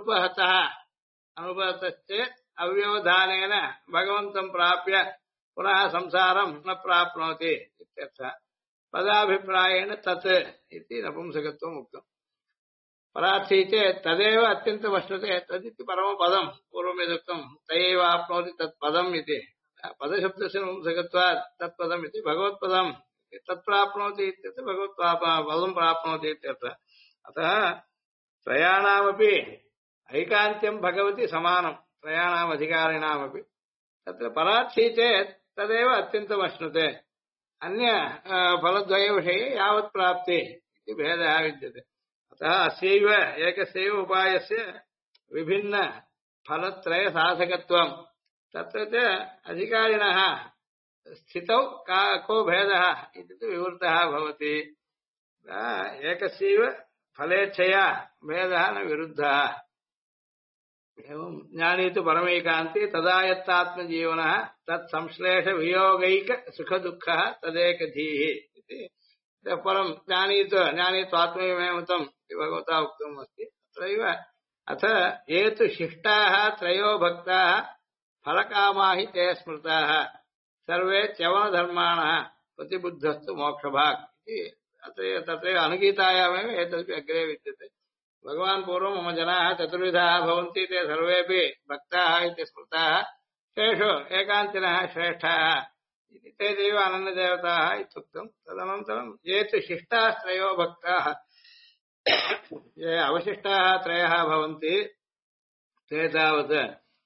अनुपहतश्चेत् अव्यवधानेन भगवन्तं प्राप्य पुनः संसारं न प्राप्नोति इत्यर्थः पदाभिप्रायेण तत् इति नपुंसकत्वम् उक्तम् परार्थी चेत् तदेव अत्यन्तमश्नुते तदिति परमपदं पूर्वं यदुक्तं तयैवाप्नोति तत्पदम् इति पदशब्दस्य नपुंसकत्वात् तत्पदम् इति भगवत्पदम् तत्प्राप्नोति इत्यस्य भगवत्पदं प्राप्नोति इत्यर्थः अतः त्रयाणामपि ऐकान्त्यं भगवति समानं त्रयाणाम् अधिकारिणामपि तत्र परार्थी चेत् तदेव अत्यन्तमश्नुते अन्य फलद्वयविषये यावत् प्राप्ति इति भेदः विद्यते अतः अस्यैव एकस्यैव उपायस्य विभिन्न फलत्रय साधकत्वं तत्र च अधिकारिणः स्थितौ को भेदः इति विवृतः भवति एकस्यैव फलेच्छया भेदः न विरुद्धः एवं ज्ञानी तु परमैकान्ती तदा यत्तात्मजीवनः तत्संश्लेष वियोगैक सुखदुःखः तदेकधीः इति परं ज्ञानी तु आत्मैवमेवतम् इति भगवता उक्तम् अस्ति तत्रैव अथ ये तु शिष्टाः त्रयो भक्ताः फलकामा हि ते स्मृताः सर्वे च्यवनधर्माणः प्रतिबुद्धस्तु मोक्षभाक् इति तत्रैव अनुगीतायामेव एतदपि अग्रे विद्यते भगवान् पूर्वं मम जनाः चतुर्विधाः भवन्ति ते सर्वेपि भक्ताः इति स्मृताः तेषु एकान्तिनः श्रेष्ठाः इति ते दैव अनन्यदेवताः इत्युक्तम् तदनन्तरं ये तु शिष्टास्त्रयो भक्ताः ये अवशिष्टाः त्रयः भवन्ति ते तावत्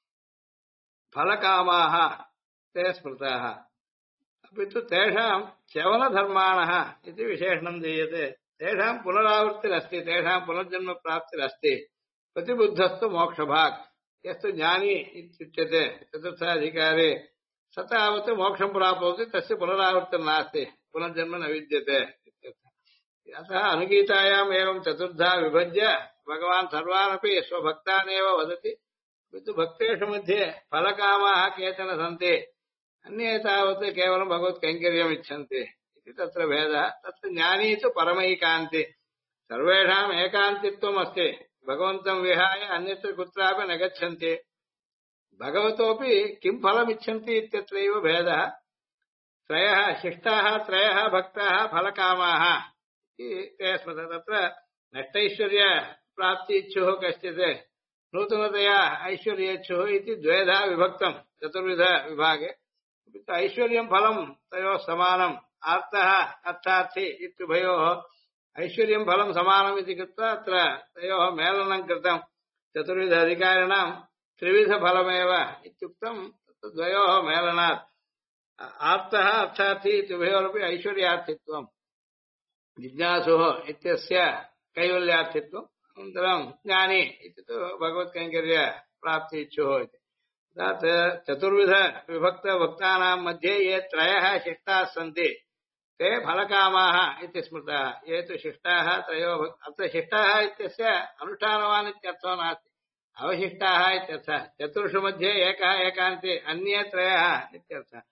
फलकामाः ते स्मृताः अपि तु तेषां च्यवनधर्माणः इति विशेषणं दीयते तेषां पुनरावृत्तिरस्ति तेषां पुनर्जन्म प्राप्तिरस्ति प्रतिबुद्धस्तु मोक्षभाक् यस्तु ज्ञानी इत्युच्यते चतुर्थाधिकारे स तावत् मोक्षं प्राप्नोति तस्य पुनरावृत्तिर्नास्ति पुनर्जन्म न विद्यते अतः अनुगीतायाम् एवं चतुर्धा विभज्य भगवान् सर्वानपि स्वभक्तानेव वदति किन्तु भक्तेषु मध्ये फलकामाः केचन सन्ति अन्ये तावत् केवलं भगवत्कैङ्कर्यम् इच्छन्ति तत्र भेदः तत्र ज्ञानी तु परमैकान्ति सर्वेषाम् एकान्तित्वम् अस्ति भगवन्तं विहाय अन्यत्र कुत्रापि न गच्छन्ति भगवतोऽपि किं फलमिच्छन्ति इत्यत्रैव भेदः त्रयः शिष्टाः त्रयः भक्ताः फलकामाः इति ते स्मृतः तत्र नष्टैश्वर्यप्राप्ति इच्छुः कश्चित् नूतनतया ऐश्वर्येच्छुः इति द्वेधा विभक्तं चतुर्विध विभागे ऐश्वर्यं फलं तयोः समानम् आर्तः अर्थार्थी इत्युभयोः ऐश्वर्यं फलं समानम् इति कृत्वा अत्र तयोः मेलनं कृतं चतुर्विध अधिकारिणां त्रिविधफलमेव इत्युक्तं द्वयोः मेलनात् आर्तः अर्थार्थी इत्युभयोरपि ऐश्वर्यार्थित्वं जिज्ञासुः इत्यस्य कैवल्यार्थित्वम् अनन्तरं ज्ञानी इति तु भगवत्कैङ्कर्यप्राप्ति इच्छुः इति चतुर्विध विभक्त भक्तानां मध्ये ये त्रयः शिष्टाः सन्ति ते फलकामाः इति स्मृताः ये तु शिष्टाः त्रयो अत्र शिष्टाः इत्यस्य अनुष्ठानवान् इत्यर्थो नास्ति अवशिष्टाः इत्यर्थः चतुर्षु मध्ये एकः एकान्ति अन्ये त्रयः इत्यर्थः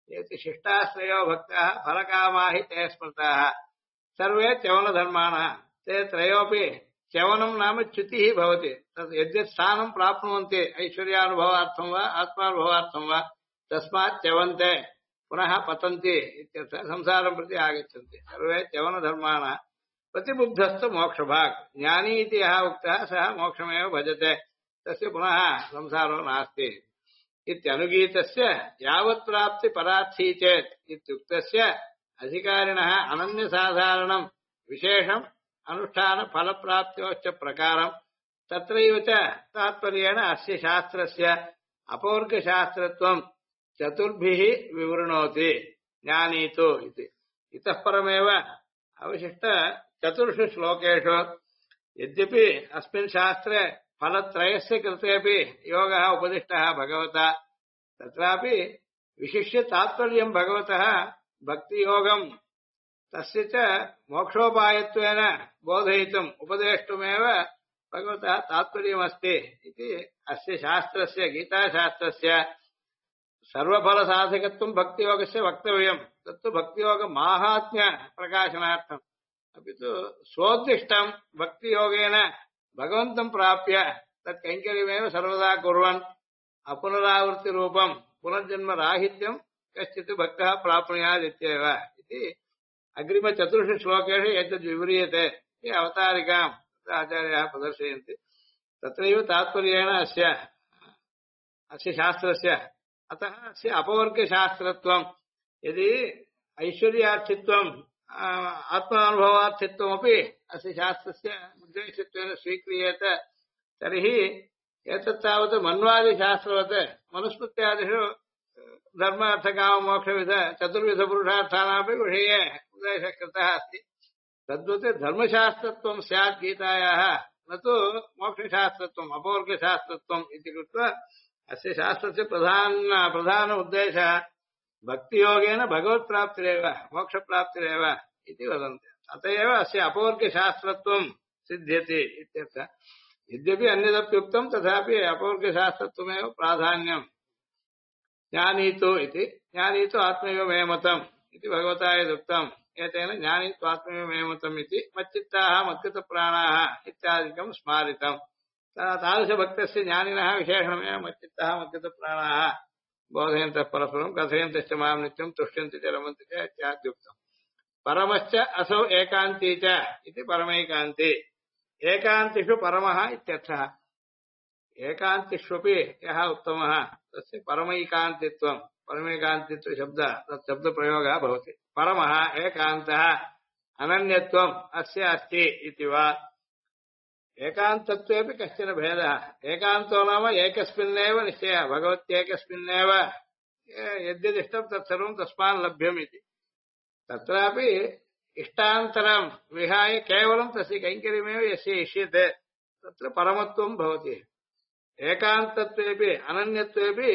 एति शिष्टाश्रयो भक्ताः फलकामा हि ते स्मृताः सर्वे च्यवनधर्माणः ते त्रयोऽपि च्यवनं नाम च्युतिः भवति तत् यद्यत् स्थानं प्राप्नुवन्ति ऐश्वर्यानुभवार्थं वा आत्मानुभवार्थं वा तस्मात् च्यवन्ते पुनः पतन्ति इत्यर्थः संसारं प्रति आगच्छन्ति सर्वे च्यवनधर्माणः प्रतिबुद्धस्तु मोक्षभाग् ज्ञानी इति यः उक्तः सः मोक्षमेव भजते तस्य पुनः संसारो नास्ति इत्यनुगीतस्य यावत् प्राप्ति परार्थी चेत् इत्युक्तस्य अधिकारिणः अनन्यसाधारणं विशेषम् अनुष्ठान फलप्राप्त्योश्च प्रकारम् तत्रैव च तात्पर्येण अस्य शास्त्रस्य अपवर्गशास्त्रत्वं चतुर्भिः विवृणोति ज्ञानीतो इति इतः परमेव अवशिष्ट चतुर्षु श्लोकेषु यद्यपि अस्मिन् शास्त्रे फलत्रयस्य कृतेपि योगः उपदिष्टः भगवता तत्रापि विशिष्य तात्पर्यं भगवतः भक्तियोगं तस्य च मोक्षोपायत्वेन बोधयितुम् उपदेष्टुमेव भगवतः तात्पर्यमस्ति इति अस्य शास्त्रस्य गीताशास्त्रस्य सर्वफलसाधकत्वं भक्तियोगस्य वक्तव्यं तत्तु भक्तियोगमाहात्म्य प्रकाशनार्थम् अपि तु स्वोद्दिष्टं भक्तियोगेन भगवन्तं प्राप्य तत् कैङ्कर्यमेव सर्वदा कुर्वन् अपुनरावृत्तिरूपं पुनर्जन्मराहित्यं कश्चित् भक्तः प्राप्नुयात् इत्येव इति अग्रिमचतुर्षु श्लोकेषु एतद् विव्रियते इति अवतारिकाम् आचार्याः प्रदर्शयन्ति तत्रैव तात्पर्येण अस्य शास्त्रस्य अतः अस्य अपवर्गशास्त्रत्वं यदि ऐश्वर्यार्थित्वम् आत्मानुभवार्थित्वमपि अस्य शास्त्रस्य उद्देश्यत्वेन स्वीक्रियेत तर्हि एतत् तावत् मन्वादिशास्त्रवत् मनुस्मृत्यादिषु धर्मार्थकाममोक्षविध चतुर्विधपुरुषार्थानामपि विषये उपदेशः कृतः अस्ति तद्वत् धर्मशास्त्रत्वं स्यात् गीतायाः न तु मोक्षशास्त्रत्वम् अपवर्गशास्त्रत्वम् इति कृत्वा अस्य शास्त्रस्य प्रधान उद्देशः भक्तियोगेन भगवत्प्राप्तिरेव मोक्षप्राप्तिरेव इति वदन्ति अत एव अस्य अपवर्गशास्त्रत्वं सिद्ध्यति इत्यर्थः यद्यपि अन्यदप्युक्तं तथापि अपवर्गशास्त्रत्वमेव प्राधान्यम् ज्ञानीतो इति ज्ञानीतो आत्मैव मे मतम् इति भगवता यदुक्तम् एतेन ज्ञानीतो आत्मैव मे मतम् इति मच्चित्ताः मत्कृतप्राणाः इत्यादिकं स्मारितम् तादृशभक्तस्य ज्ञानिनः विशेषणमेव मच्चित्ताः मत्कृतप्राणाः बोधयन्तः परस्परं कथयन्तश्च मां नित्यं तुष्यन्ति च रमन्ति च इत्याद्युक्तम् परमश्च असौ एकान्ती च इति परमैकान्ती एकान्तिषु परमः इत्यर्थः एकान्तिष्वपि यः उत्तमः तस्य परमैकान्तित्वं परमैकान्तित्व शब्द तत् शब्दप्रयोगः भवति परमः एकान्तः अनन्यत्वम् अस्य अस्ति इति वा एकान्तत्वेपि कश्चन भेदः एकान्तो नाम एकस्मिन्नेव निश्चयः भगवत्येकस्मिन्नेव यद्यदिष्टं तत्सर्वं तस्मात् लभ्यम् इति तत्रापि इष्टान्तरं विहाय केवलं तस्य कैङ्कर्यमेव यस्य इष्यते तत्र परमत्वं भवति एकान्तत्वेपि अनन्यत्वेपि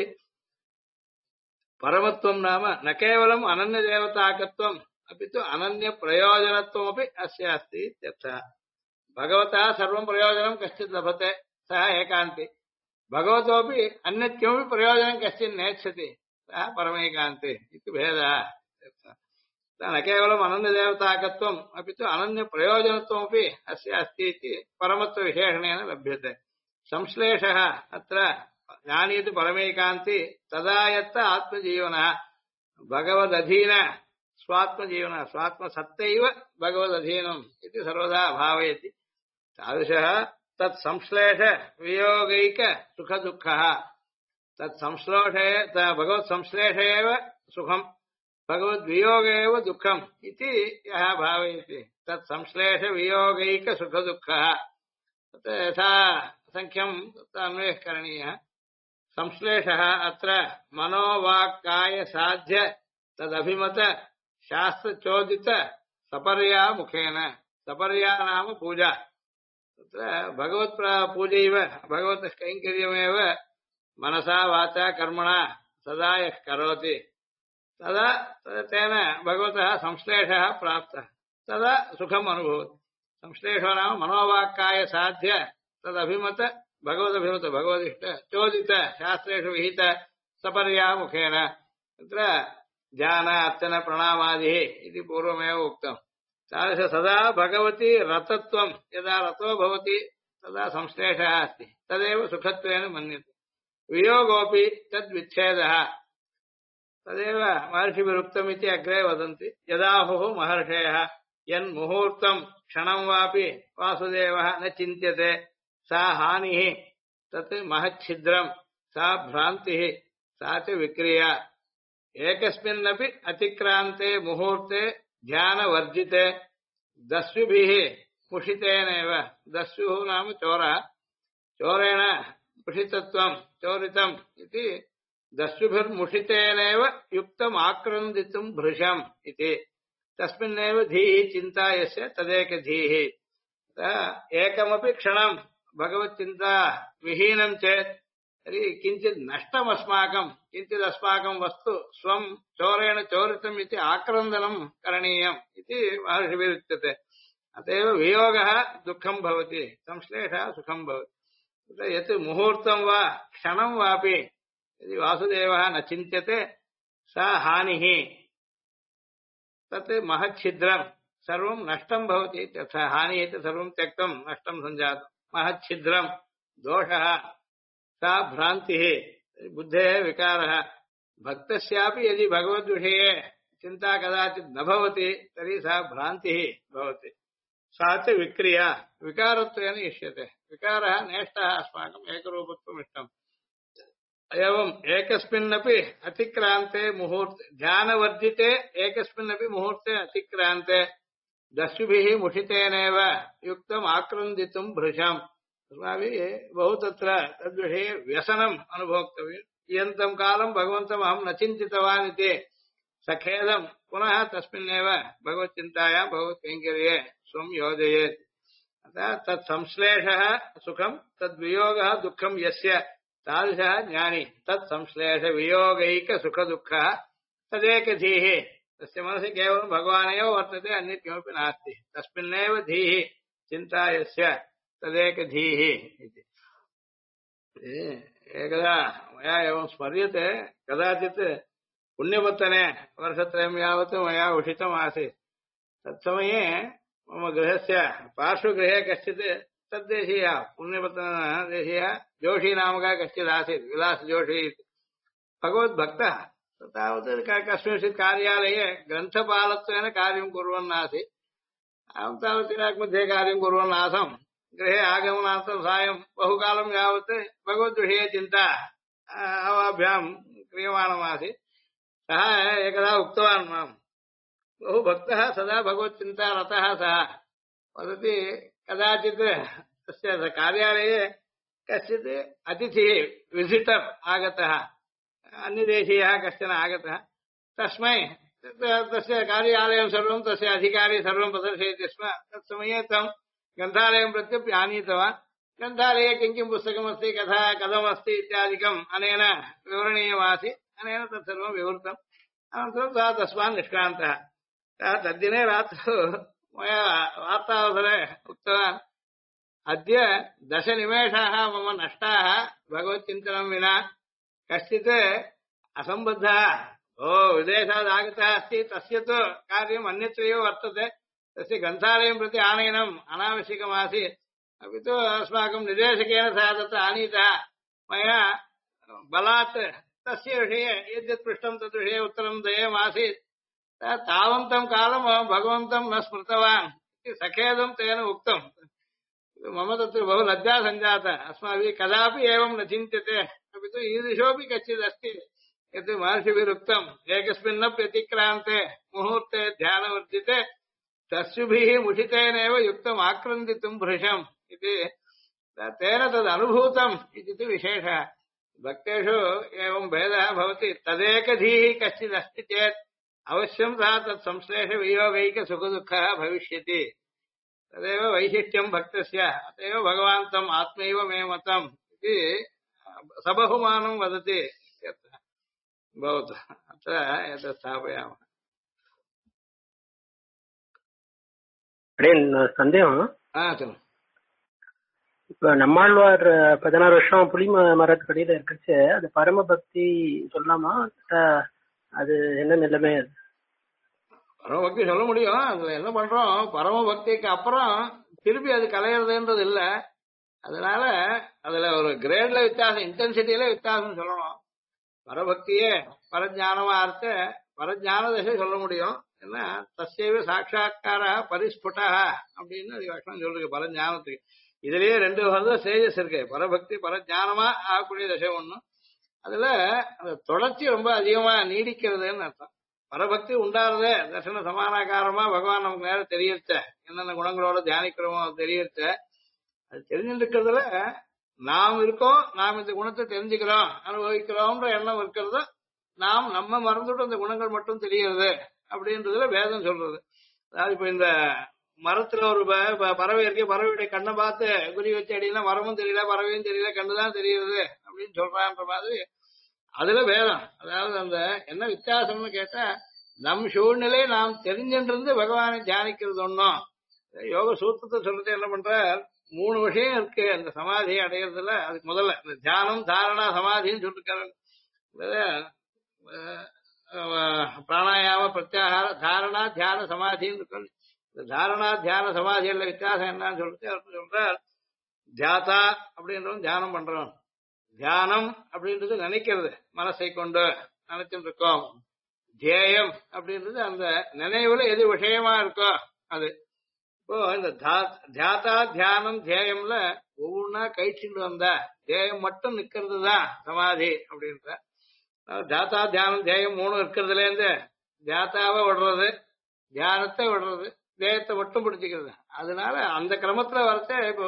परमत्वं नाम न केवलम् अनन्यदेवताकत्वम् अपि तु अनन्यप्रयोजनत्वमपि अस्य अस्ति इत्यर्थः भगवतः सर्वं प्रयोजनं कश्चित् लभते सः एकान्ति भगवतोऽपि अन्यत् किमपि प्रयोजनं कश्चित् नेच्छति सः परमैकान्ति इति भेदः न केवलम् अनन्यदेवताकत्वम् अपि तु अनन्यप्रयोजनत्वमपि अस्य अस्ति इति परमत्वविशेषणेन लभ्यते संश्लेषः अत्र ज्ञानीति परमैकान्ति तदा यत् आत्मजीवनः भगवदधीन स्वात्मजीवनः स्वात्मसत्तैव भगवदधीनम् इति सर्वदा भावयति तादृशः तत् संश्लेष वियोगैक सुखदुःखः तत् संश्लेषे भगवत् संश्लेष एव सुखम् भगवद्वियोग एव दुःखम् इति यः भावयति तत् संश्लेष वियोगैक सुखदुःखः तत् यथा संख्यं तत् अन्वयः करणीयः संश्लेषः अत्र मनोवाक्काय साध्य तदभिमत शास्त्रचोदित सपर्या मुखेन सपर्या नाम पूजा तत्र भगवत् पूजैव भगवतः कैङ्कर्यमेव मनसा वाचा कर्मणा सदा यः करोति तदा तेन भगवतः संश्लेषः प्राप्तः तदा सुखम् अनुभवति संश्लेषो नाम मनोवाक्काय साध्य तदभिमत भगवदभिमत भगवदिष्ट चोदित शास्त्रेषु विहित सपर्या मुखेन तत्र ध्यान अर्चन प्रणामादिः इति पूर्वमेव उक्तम् तादृश सदा भगवती रतत्वं यदा रतो भवति तदा संश्लेषः अस्ति तदेव सुखत्वेन मन्यते वियोगोऽपि तद्विच्छेदः तदेव महर्षिभिरुक्तमिति अग्रे वदन्ति यदाहुः महर्षयः यन्मुहूर्तं क्षणं वापि वासुदेवः न चिन्त्यते सा हानिः तत् महच्छिद्रं सा भ्रान्तिः सा च विक्रिया एकस्मिन्नपि अतिक्रान्ते मुहूर्ते ध्यानवर्जिते दस्युभिः मुषितेनैव दस्युः नाम चोरः चोरेण मुषितत्वं चोरितम् इति दस्युभिर्मुषितेनैव युक्तम् आक्रन्दितुं भृशम् इति तस्मिन्नेव धीः चिन्ता यस्य तदेकधीः एकमपि क्षणं भगवच्चिन्ता विहीनं चेत् तर्हि किञ्चित् नष्टमस्माकं किञ्चिदस्माकं वस्तु स्वं चोरेण चोरितम् इति आक्रन्दनं करणीयम् इति महर्षिभिरुच्यते अत एव वियोगः दुःखं भवति संश्लेषः सुखं भवति यत् मुहूर्तं वा क्षणं वापि यदि वासुदेवः न चिन्त्यते सा हानिः तत् महच्छिद्रं सर्वं नष्टं भवति तथा हानिः इति सर्वं त्यक्तं नष्टं सञ्जातं महच्छिद्रं दोषः सा भ्रान्तिः बुद्धेः विकारः भक्तस्यापि यदि भगवद्विषये चिन्ता कदाचित् न भवति तर्हि सा भ्रान्तिः भवति सा च विक्रिया विकारत्वेन इष्यते विकारः नेष्टः अस्माकम् एकरूपत्वम् इष्टम् एवम् एकस्मिन्नपि अतिक्रान्ते मुहूर्ते ध्यानवर्जिते एकस्मिन्नपि मुहूर्ते अतिक्रान्ते दस्युभिः मुषितेनैव युक्तम् आक्रन्दितुं भृशम् अस्माभिः बहु तत्र तद्विषये व्यसनम् अनुभोक्तव्यम् इयन्तं कालं भगवन्तम् अहं न चिन्तितवान् इति सखेदं पुनः तस्मिन्नेव भगवच्चिन्तायां भगवत्कैङ्कर्ये स्वं योजयेत् अतः तत्संश्लेषः सुखं तद्वियोगः दुःखं यस्य तादृशः ज्ञानी तत्संश्लेषवियोगैकसुखदुःखः तदेकधीः तस्य मनसि केवलं भगवान् एव वर्तते अन्यत् किमपि नास्ति तस्मिन्नेव धीः चिन्ता यस्य तदेकधीः इति एकदा मया एवं स्मर्यते कदाचित् पुण्यपत्तने वर्षत्रयं यावत् मया उषितम् आसीत् तत्समये मम गृहस्य पार्श्वगृहे कश्चित् तद्देशीयः पुण्यपत्तनदेशीयः जोशी नामकः कश्चित् आसीत् विलासजोशी इति भगवद्भक्तः तावत् कस्मिंश्चित् कार्यालये ग्रन्थपालत्वेन कार्यं कुर्वन् आसीत् अहं तावत् इराक् मध्ये कार्यं कुर्वन् आसम् गृहे आगमनार्थं सायं बहुकालं यावत् भगवद्विषये चिन्ता अवाभ्यां क्रियमाणमासीत् सः एकदा उक्तवान् मां बहु भक्तः सदा भगवच्चिन्ता रतः सः वदति कदाचित् तस्य कार्यालये कश्चित् अतिथिः विजिटर् आगतः अन्यदेशीयः कश्चन आगतः तस्मै तस्य कार्यालयं सर्वं तस्य अधिकारी सर्वं प्रदर्शयति स्म तत्समये तं ग्रन्थालयं प्रत्यपि आनीतवान् ग्रन्थालये किं किं पुस्तकमस्ति कथा कथमस्ति इत्यादिकम् अनेन विवरणीयमासीत् अनेन तत्सर्वं विवृतम् अनन्तरं सः तस्मात् निष्क्रान्तः सः तद्दिने रात्रौ मया वार्तावसरे उक्तवान् अद्य 10 निमेषाः मम नष्टाः भगवच्चिन्तनं विना कश्चित् असम्बद्धः विदेशात् आगतः अस्ति तस्य तु कार्यम् अन्यत्रैव वर्तते तस्य ग्रन्थालयं प्रति आनयनम् अनावश्यकमासीत् अपि तु अस्माकं निर्देशकेन सह तत्र आनीतः मया बलात् तस्य विषये यद्यत् पृष्टं तद्विषये उत्तरं देयमासीत् तावन्तं कालम् अहं भगवन्तं न स्मृतवान् इति सखेदं तेन उक्तम् मम तत्र बहु लज्जा सञ्जाता अस्माभिः कदापि एवं न चिन्त्यते अपि तु ईदृशोऽपि कश्चिदस्ति यत् महर्षिभिरुक्तम् एकस्मिन्नप्यतिक्रान्ते मुहूर्ते ध्यानवर्जिते तस्युभिः मुषितेनैव युक्तम् आक्रन्दितुं भृशम् इति तेन तदनुभूतम् इति विशेषः भक्तेषु एवं भेदः भवति तदेकधीः कश्चिदस्ति चेत् अवश्यं सः तत्संश्लेषवियोगैकसुखदुःखः भविष्यति तदेव वैशिष्ट्यं भक्तस्य अत एव भगवान् तम् आत्मैव मे मतम् इति सबहुमानं वदति भवतु अत्र एतत् स्थापयामः சந்தேகம் சொல்லுங்க இப்ப நம்மாழ்வார் 16 வருஷம் புலி மரத்துக்கடியில இருக்குச்சு அது பரம பக்தி சொல்லலாமா அது என்ன நிலைமை அது? பரமபக்தி சொல்ல முடியும். அதுல என்ன பண்றோம், பரமபக்திக்கு அப்புறம் திருப்பி அது கலையிறதுன்றது இல்ல. அதனால அதுல ஒரு கிரேட்ல வித்தியாசம், இன்டென்சிட்டியில வித்தியாசம் சொல்லணும். பரபக்தியே பரஜானமா அர்த்த பரஜான தசை சொல்ல முடியும். என்ன தசைவ சாட்சா்கார பரிஸ்புட்டா அப்படின்னு லட்சணம் சொல்றது பரஞானத்துக்கு. இதுலயே ரெண்டு வகை ஸ்டேஜஸ் இருக்கு. பரபக்தி பரஜானமா ஆகக்கூடிய தசை ஒண்ணு. அதுல அந்த தொடர்ச்சி ரொம்ப அதிகமா நீடிக்கிறதுன்னு அர்த்தம். பரபக்தி உண்டாறதே தர்சன சமானாகாரமா பகவான் நமக்கு நேரம் தெரியச்ச, என்னென்ன குணங்களோட தியானிக்கிறோமோ அது தெரியச்ச. அது தெரிஞ்சுட்டு இருக்கிறதுல நாம் இருக்கோம், நாம் இந்த குணத்தை தெரிஞ்சுக்கிறோம் அனுபவிக்கிறோம்ன்ற எண்ணம் இருக்கிறது. நாம் நம்ம மறந்துட்டு அந்த குணங்கள் மட்டும் தெரிகிறது அப்படின்றதுல வேதம் சொல்றது. அதாவது இப்ப இந்த மரத்துல ஒரு பறவை இருக்கு, பறவையுடைய கண்ணை பார்த்து குறி வச்சு அடினா மரமும் தெரியல பறவையும் தெரியல கண்ணுதான் தெரிகிறது அப்படின்னு சொல்றான்ற மாதிரி அதுல வேதம். அதாவது அந்த என்ன வித்தியாசம்னு கேட்டா, நம் சூழ்நிலை நாம் தெரிஞ்சின்றிருந்து பகவானை தியானிக்கிறது ஒண்ணும். யோக சூத்திரத்தை சொல்றது என்ன பண்ற, 3 விஷயம் இருக்கு அந்த சமாதியை அடையிறதுல. அதுக்கு முதல்ல இந்த தியானம் தாரணா சமாதின்னு சொல்லிருக்காரு. பிராணாயாம பிரத்யாகார தாரணா தியான சமாதின்னு இருக்கு. இந்த தாரணா தியான சமாதியில வித்தியாசம் என்னன்னு சொல்லிட்டு அவர் சொல்றார். தியாதா அப்படின்றவன் தியானம் பண்றோம். தியானம் அப்படின்றது நினைக்கிறது, மனசை கொண்டு நினைச்சுட்டு இருக்கோம். தியேயம் அப்படின்றது அந்த நினைவுல எது விஷயமா இருக்கோ அது. இப்போ இந்த தியாதா தியானம் தியேயம்ல ஒவ்வொன்னா கழிச்சுட்டு வந்த தியேயம் மட்டும் நிக்கிறது தான் சமாதி அப்படின்ற. தியாதா தியானம் தியேயம் 3 இருக்கிறதுல இருந்து தியாதாவை விடுறது, தியானத்தை விடுறது, தேயத்தை மட்டும் பிடிச்சிக்கிறது. அதனால அந்த கிரமத்துல வரச்ச இப்போ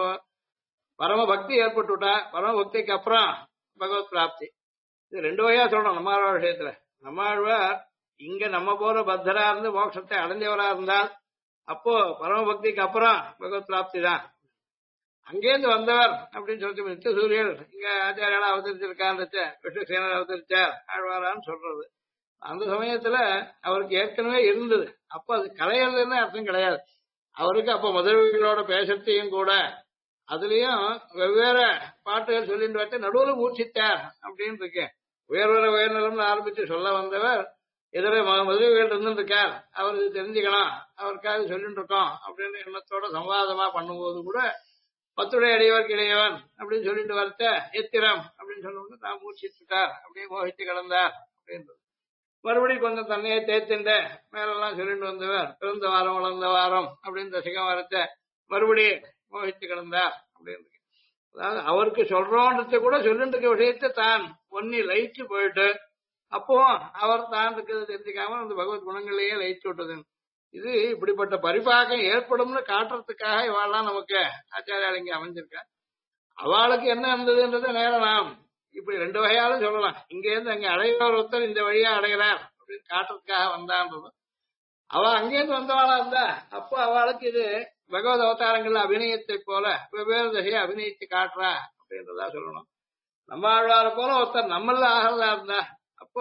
பரமபக்தி ஏற்பட்டுட்டா, பரமபக்திக்கு அப்புறம் பகவத் பிராப்தி. இது 2 வகையா சொல்றோம் நம்மாழ்வார் விஷயத்துல. நம்மாழ்வார் இங்க நம்ம போற பத்தரா இருந்து மோட்சத்தை அடைஞ்சவரா இருந்தால் அப்போ பரமபக்திக்கு அப்புறம் பகவத் பிராப்தி தான். அங்கேருந்து வந்தவர் அப்படின்னு சொல்லிட்டு நித்திய சூரியர் இங்க ஆச்சாரியால அவதரிச்சிருக்காருச்ச, விஷ்ணுசேனர் அவதரிச்சார் ஆழ்வாரான்னு சொல்றது. அந்த சமயத்துல அவருக்கு ஏற்கனவே இருந்தது. அப்ப அது கலையிறதுன்னு அர்த்தம் கிடையாது. அவருக்கு அப்ப முதல்வர்களோட பேசத்தையும் கூட அதுலயும் வெவ்வேறு பாட்டுகள் சொல்லிட்டு வச்சு நடுவில் மூச்சித்தார் அப்படின்னு இருக்கேன். உயர்வர உயர்நலம்னு ஆரம்பிச்சு சொல்ல வந்தவர் எதிர முதல்வர்கள் இருந்துருக்கார், அவருக்கு தெரிஞ்சுக்கணும், அவருக்காக சொல்லிட்டு இருக்கோம் அப்படின்னு எண்ணத்தோட சம்வாதமா பண்ணும்போது கூட பத்துடைய அடியவர்க்கு இடையவன் அப்படின்னு சொல்லிட்டு வரத்த எத்திரம் அப்படின்னு சொல்லும்போது நான் மூச்சிட்டுட்டார், அப்படியே மோகித்து கிடந்தார் அப்படின்றது. மறுபடியும் கொஞ்சம் தன்னையே தேய்த்துண்ட மேலெல்லாம் சொல்லிட்டு வந்தவர் பிறந்த வாரம் வளர்ந்த வாரம் அப்படின்னு தசகம் வரத்த மறுபடியும் மோகித்து கிடந்தார் அப்படின்னு. அதாவது அவருக்கு சொல்றோன்றத கூட சொல்லிட்டு இருக்க விஷயத்தை தான் ஒன்னி லயிச்சு போயிட்டு அப்போ அவர் தான் இருக்கிறது தெரிஞ்சுக்காம அந்த பகவத் குணங்களையே லயிச்சு விட்டது. இது இப்படிப்பட்ட பரிபாகம் ஏற்படும்னு காட்டுறதுக்காக இவாள்லாம் நமக்கு ஆச்சாரியால் இங்க அமைஞ்சிருக்க. அவளுக்கு என்ன இருந்ததுன்றத நேரம் நாம் இப்படி 2 வகையாலும் சொல்லலாம். இங்க இருந்து அங்க அடைகிறவர் ஒருத்தர் இந்த வழியா அடைகிறார் அப்படின்னு காட்டுறதுக்காக வந்தான்றது. அவ அங்கேருந்து வந்தவாளா இருந்தா அப்போ அவளுக்கு இது பகவத் அவதாரங்கள்ல அபிநயத்தை போல வெவ்வேறு திசையை அபிநயித்து காட்டுறா அப்படின்றதா சொல்லணும். நம்ம ஆழ்வார போல ஒருத்தர் நம்மள ஆகிறதா இருந்தா அப்போ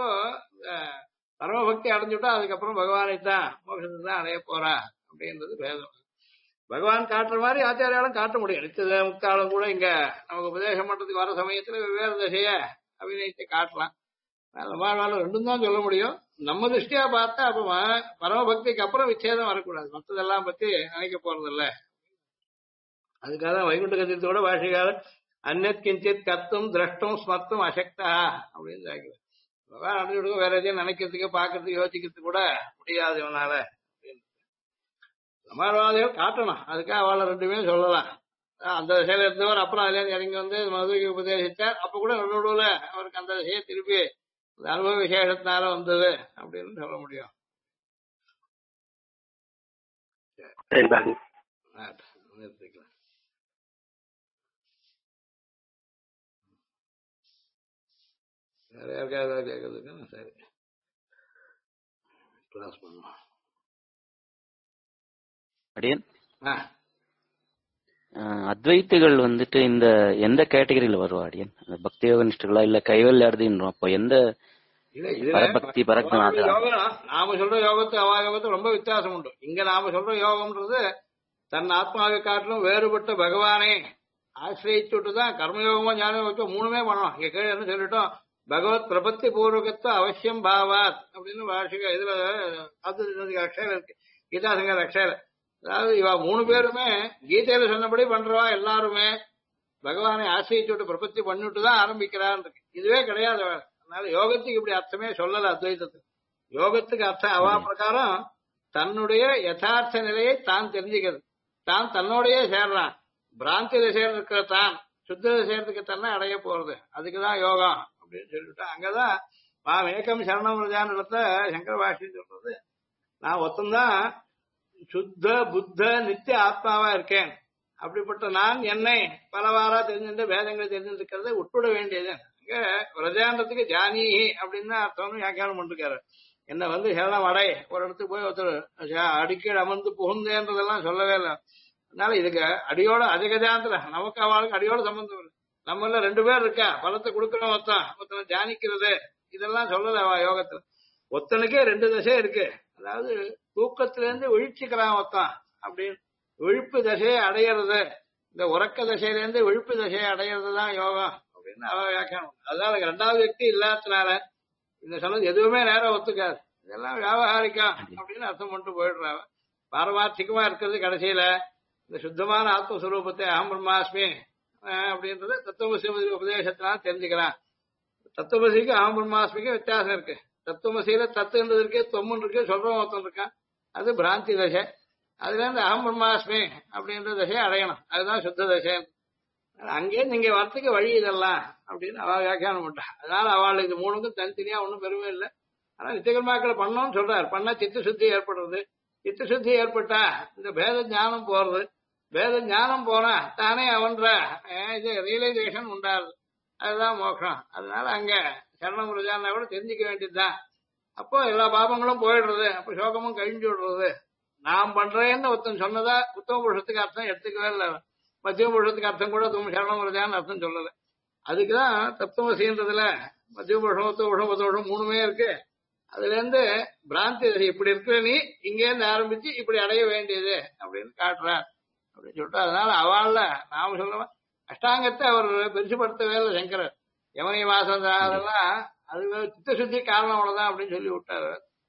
பரமபக்தி அடைஞ்சுட்டா அதுக்கப்புறம் பகவானை தான் மோட்சத்தை தான் அடைய போறா அப்படின்றது பேதம். பகவான் காட்டுற மாதிரி ஆச்சாரியாலும் காட்ட முடியும். நித்திய முக்தாலும் கூட இங்க நமக்கு உபதேசம் பண்றதுக்கு வர சமயத்துல வெவ்வேறு திசைய அபிநயித்து காட்டலாம். நம்மளால 2 தான் சொல்ல முடியும். நம்ம திருஷ்டியா பார்த்தா அப்ப பரமபக்திக்கு அப்புறம் விச்சேதம் வரக்கூடாது, மற்றதெல்லாம் பத்தி நினைக்க போறது இல்ல. அதுக்காக வைகுண்ட கத்தியத்தோட பாஷைக்காரர் அந்நத் கிஞ்சித் கத்தும் திரஷ்டும் ஸ்மர்த்தும் அசக்தா அப்படின்னு கேட்கிறேன். பகவான் அடைஞ்சுடுங்க, வேற எதையும் நினைக்கிறதுக்கு பாக்குறதுக்கு யோசிக்கிறதுக்கு கூட முடியாது இவனால. சமாதானம் காட்டணும், அதுக்காக அவளை 2 சொல்லலாம். அந்த திசையில இருந்தவர் அப்புறம் அதுல இருந்து இறங்கி வந்து மதுரைக்கு உபதேசிச்சார். அப்ப கூட நடுவுல அவருக்கு அந்த திசையை திருப்பி அனுபவ விசேஷத்தினால வந்தது அப்படின்னு சொல்ல முடியும். நிறுத்திக்கலாம். வேற யாருக்காவது ஏதாவது கேட்கறதுக்கு சரி கிளாஸ் பண்ணுவோம். அடியன் அத்வைத்திகள் வந்துட்டு இந்த எந்த கேட்டகரியில வருவா அடியன்? பக்தி யோக நிஷ்டர்களா இல்ல கைவல்யார்த்தின்றோம்? அப்போ எந்த பரபக்தி பரக்தநாத? நாம சொல்ற யோகத்து அவா யோகத்து ரொம்ப வித்தியாசம் உண்டு. இங்க நாம சொல்ற யோகம்ன்றது தன் ஆத்மாவை காட்டிலும் வேறுபட்ட பகவானே ஆசிரியிச்சுட்டு தான் கர்மயோகமும் ஞான யோகத்தும் 3மே பண்ணணும். இங்க கீழே என்ன சொல்லிட்டோம், பகவத் பிரபத்தி பூர்வகத்துவ அவசியம் பாவாத் அப்படின்னு வார்ஷிக இதுல அது அக்ஷரம் இருக்கு கீதாசங்கர் அக்ஷரம். அதாவது இவ 3 பேருமே கீதையில சொன்னபடி பண்றவா எல்லாருமே பகவானை ஆசிரிச்சுட்டு பிரபத்தி பண்ணிட்டு தான் ஆரம்பிக்கிறான் இருக்கு. இதுவே கிடையாது. அதனால யோகத்துக்கு இப்படி அர்த்தமே சொல்லல அத்வைதத்துக்கு. யோகத்துக்கு அர்த்தம் அவா பிரகாரம் தன்னுடைய யதார்த்த நிலையை தான் தெரிஞ்சுக்கிறது. தான் தன்னோடையே சேர்றான். பிராந்தியில சேர்ந்திருக்கிற தான் சுத்தத்தை சேர்த்துக்கு தானே அடைய போறது. அதுக்குதான் யோகம் அப்படின்னு சொல்லிவிட்டா அங்கதான் ஏகம் சரணம் ரஜான இடத்த சங்கர பாஷ்யம் சொல்றது. நான் ஒத்தந்தான் சுத்த புத்த நித்திய ஆத்மாவா இருக்கேன். அப்படிப்பட்ட நான் என்னை பலவாரா தெரிஞ்சிருந்த வேதங்களை தெரிஞ்சிருக்கிறத உட்பட வேண்டியது. அங்க ரஜாண்டத்துக்கு ஜானீஹி அப்படின்னு அர்த்தம்னு வியாக்கியானம் பண்ணிருக்காரு. என்ன சரணம் அடை, ஒரு இடத்துக்கு போய் ஒருத்தர் அடிக்கடி அமர்ந்து புகுந்தேன்றதெல்லாம் சொல்லவே இல்லை. அதனால இதுக்கு அடியோட அதிகஜாந்திர நமக்கு அவளுக்கு அடியோட சம்பந்தம் இல்லை. நம்மள 2 பேர் இருக்கா, பலத்தை கொடுக்கணும் ஒருத்தனை தியானிக்கிறது இதெல்லாம் சொல்லல அவ யோகத்துல. ஒத்தனுக்கே 2 தசை இருக்கு. அதாவது தூக்கத்திலேருந்து விழிச்சுக்கிறான் ஒருத்தன் அப்படின்னு. விழிப்பு தசையை அடையிறது, இந்த உறக்க தசையிலேருந்து விழிப்பு தசையை அடையிறது தான் யோகம் அப்படின்னு அவ வியாக்கியானம். அதனால 2வது వ్యక్తి இல்லாததுனால இந்த சொன்னது எதுவுமே நேரம் ஒத்துக்காது. இதெல்லாம் வியாபகாரிக்கம் அப்படின்னு அர்த்தம் பண்ணிட்டு போயிடுறாங்க. பாரமார்த்திகமா இருக்கிறது கடைசியில இந்த சுத்தமான ஆத்மஸ்வரூபத்தை அகம் பிரம்மாஸ்மி அப்படின்றது தத்துவமசி உபதேசத்தினால தெரிஞ்சுக்கிறான். தத்துவமசிக்கு அகம் பிரம்மாஸ்மிக்கு வித்தியாசம் இருக்கு. தத்துவமசியில தத்துன்றது இருக்கு, தொம்முன்னு இருக்கு, சொல்றவன் ஒருத்தன் இருக்கான். அது பிராந்தி தசை. அதுல இருந்து அகம் பிரம்மாஸ்மி அப்படின்ற தசையை அடையணும். அதுதான் சுத்த தசை. அங்கே நீங்க வரத்துக்கு வழி இதெல்லாம் அப்படின்னு அவ வியாக்கியானம் பண்றா. அதனால அவளுக்கு இது 3க்கும் தனித்தனியா ஒன்றும் பெருமை இல்லை. ஆனா நித்தியகர்மாக்களை பண்ணோம்னு சொல்றாரு. பண்ணா சித்த சுத்தி ஏற்படுறது. சித்த சுத்தி ஏற்பட்டா இந்த பேத ஞானம் போறது. பேத ஞானம் போனா தானே அவன்ற இது ரியலைசேஷன் உண்டாது. அதுதான் மோட்சம். அதனால அங்க சரணம் ருஜானா கூட தெரிஞ்சுக்க வேண்டியதுதான். அப்போ எல்லா பாபங்களும் போயிடுறது. அப்ப சோகமும் கழிஞ்சு விடுறது. நான் பண்றேன்னு ஒருத்தன் சொன்னதா உத்தம புருஷத்துக்கு அர்த்தம் எடுத்துக்கவே இல்லை. மத்தியம புருஷத்துக்கு அர்த்தம் கூட சரணம் ருஜான்னு அர்த்தம் சொல்லல. அதுக்குதான் தத்துவமசின்றதுல மத்திய புருஷம் உத்தம புருஷம் 10 வருஷம் 3மே இருக்கு. அதுல இருந்து பிராந்தி இப்படி இருக்கிற நீ இங்கே இருந்து ஆரம்பிச்சு இப்படி அடைய வேண்டியது அப்படின்னு காட்டுறார் அப்படின்னு சொல்லிட்டு. அதனால அவள்ல நாம சொல்லுவோம் அஷ்டாங்கத்தை அவர் பெருசுபடுத்தவே இல்லை சங்கரர். யமனி மாசம் அதெல்லாம் அது சித்த சுத்தி காரணம் அவ்வளவுதான் அப்படின்னு சொல்லி விட்டாரு.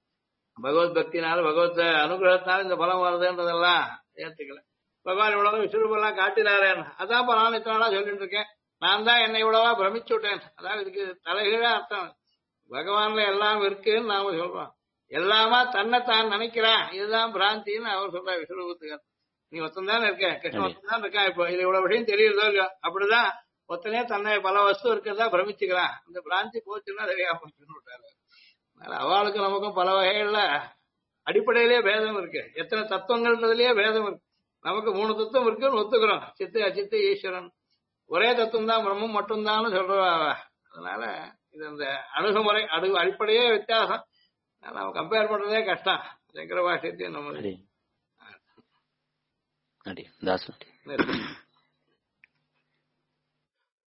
பகவத் பக்தினால பகவத் அனுகிரகத்தினால இந்த பலம் வருதுன்றதெல்லாம் ஏத்துக்கல. பகவான் இவ்வளவு விஸ்வரூபெல்லாம் காட்டினாரேன்னு அதான் நான் இத்தனை நாளா சொல்லிட்டு இருக்கேன். நான் தான் என்னை இவ்வளவா பிரமிச்சு விட்டேன். அதாவது இதுக்கு தலைகீழா அர்த்தம். பகவான்ல எல்லாம் இருக்குன்னு நாம சொல்றோம். எல்லாமா தன்னைத்தான் நினைக்கிறான். இதுதான் பிராந்தின்னு அவர் சொல்ற விஸ்வரூபத்துக்கு. நீ ஒத்தந்தான் இருக்க, கிருஷ்ணன் ஒத்தந்தான் இருக்கான். இப்போ இது இவ்வளவு விஷயம் தெரியுறதோ இல்லையோ அப்படிதான் ஒத்தனே தன்னை பல வஸ்து இருக்கிறதா பிரமிச்சுக்கிறான். இந்த பிராந்தி போச்சுன்னா சரியா போச்சுன்னு விட்டாரு. அவளுக்கு நமக்கும் பல வகைகள்ல அடிப்படையிலேயே பேதம் இருக்கு. எத்தனை தத்துவங்கள்ன்றதுலயே பேதம் இருக்கு. நமக்கு 3 தத்துவம் இருக்குன்னு ஒத்துக்கிறோம். சித்து அச்சித்து ஈஸ்வரன் ஒரே தத்துவம் தான், பிரம்மம் மட்டும்தான் சொல்றா. அதனால இது இந்த அணுகுமுறை அடிப்படையே வித்தியாசம். நம்ம கம்பேர் பண்றதே கஷ்டம். சங்கர பாஷ்யத்தையும் நம்ம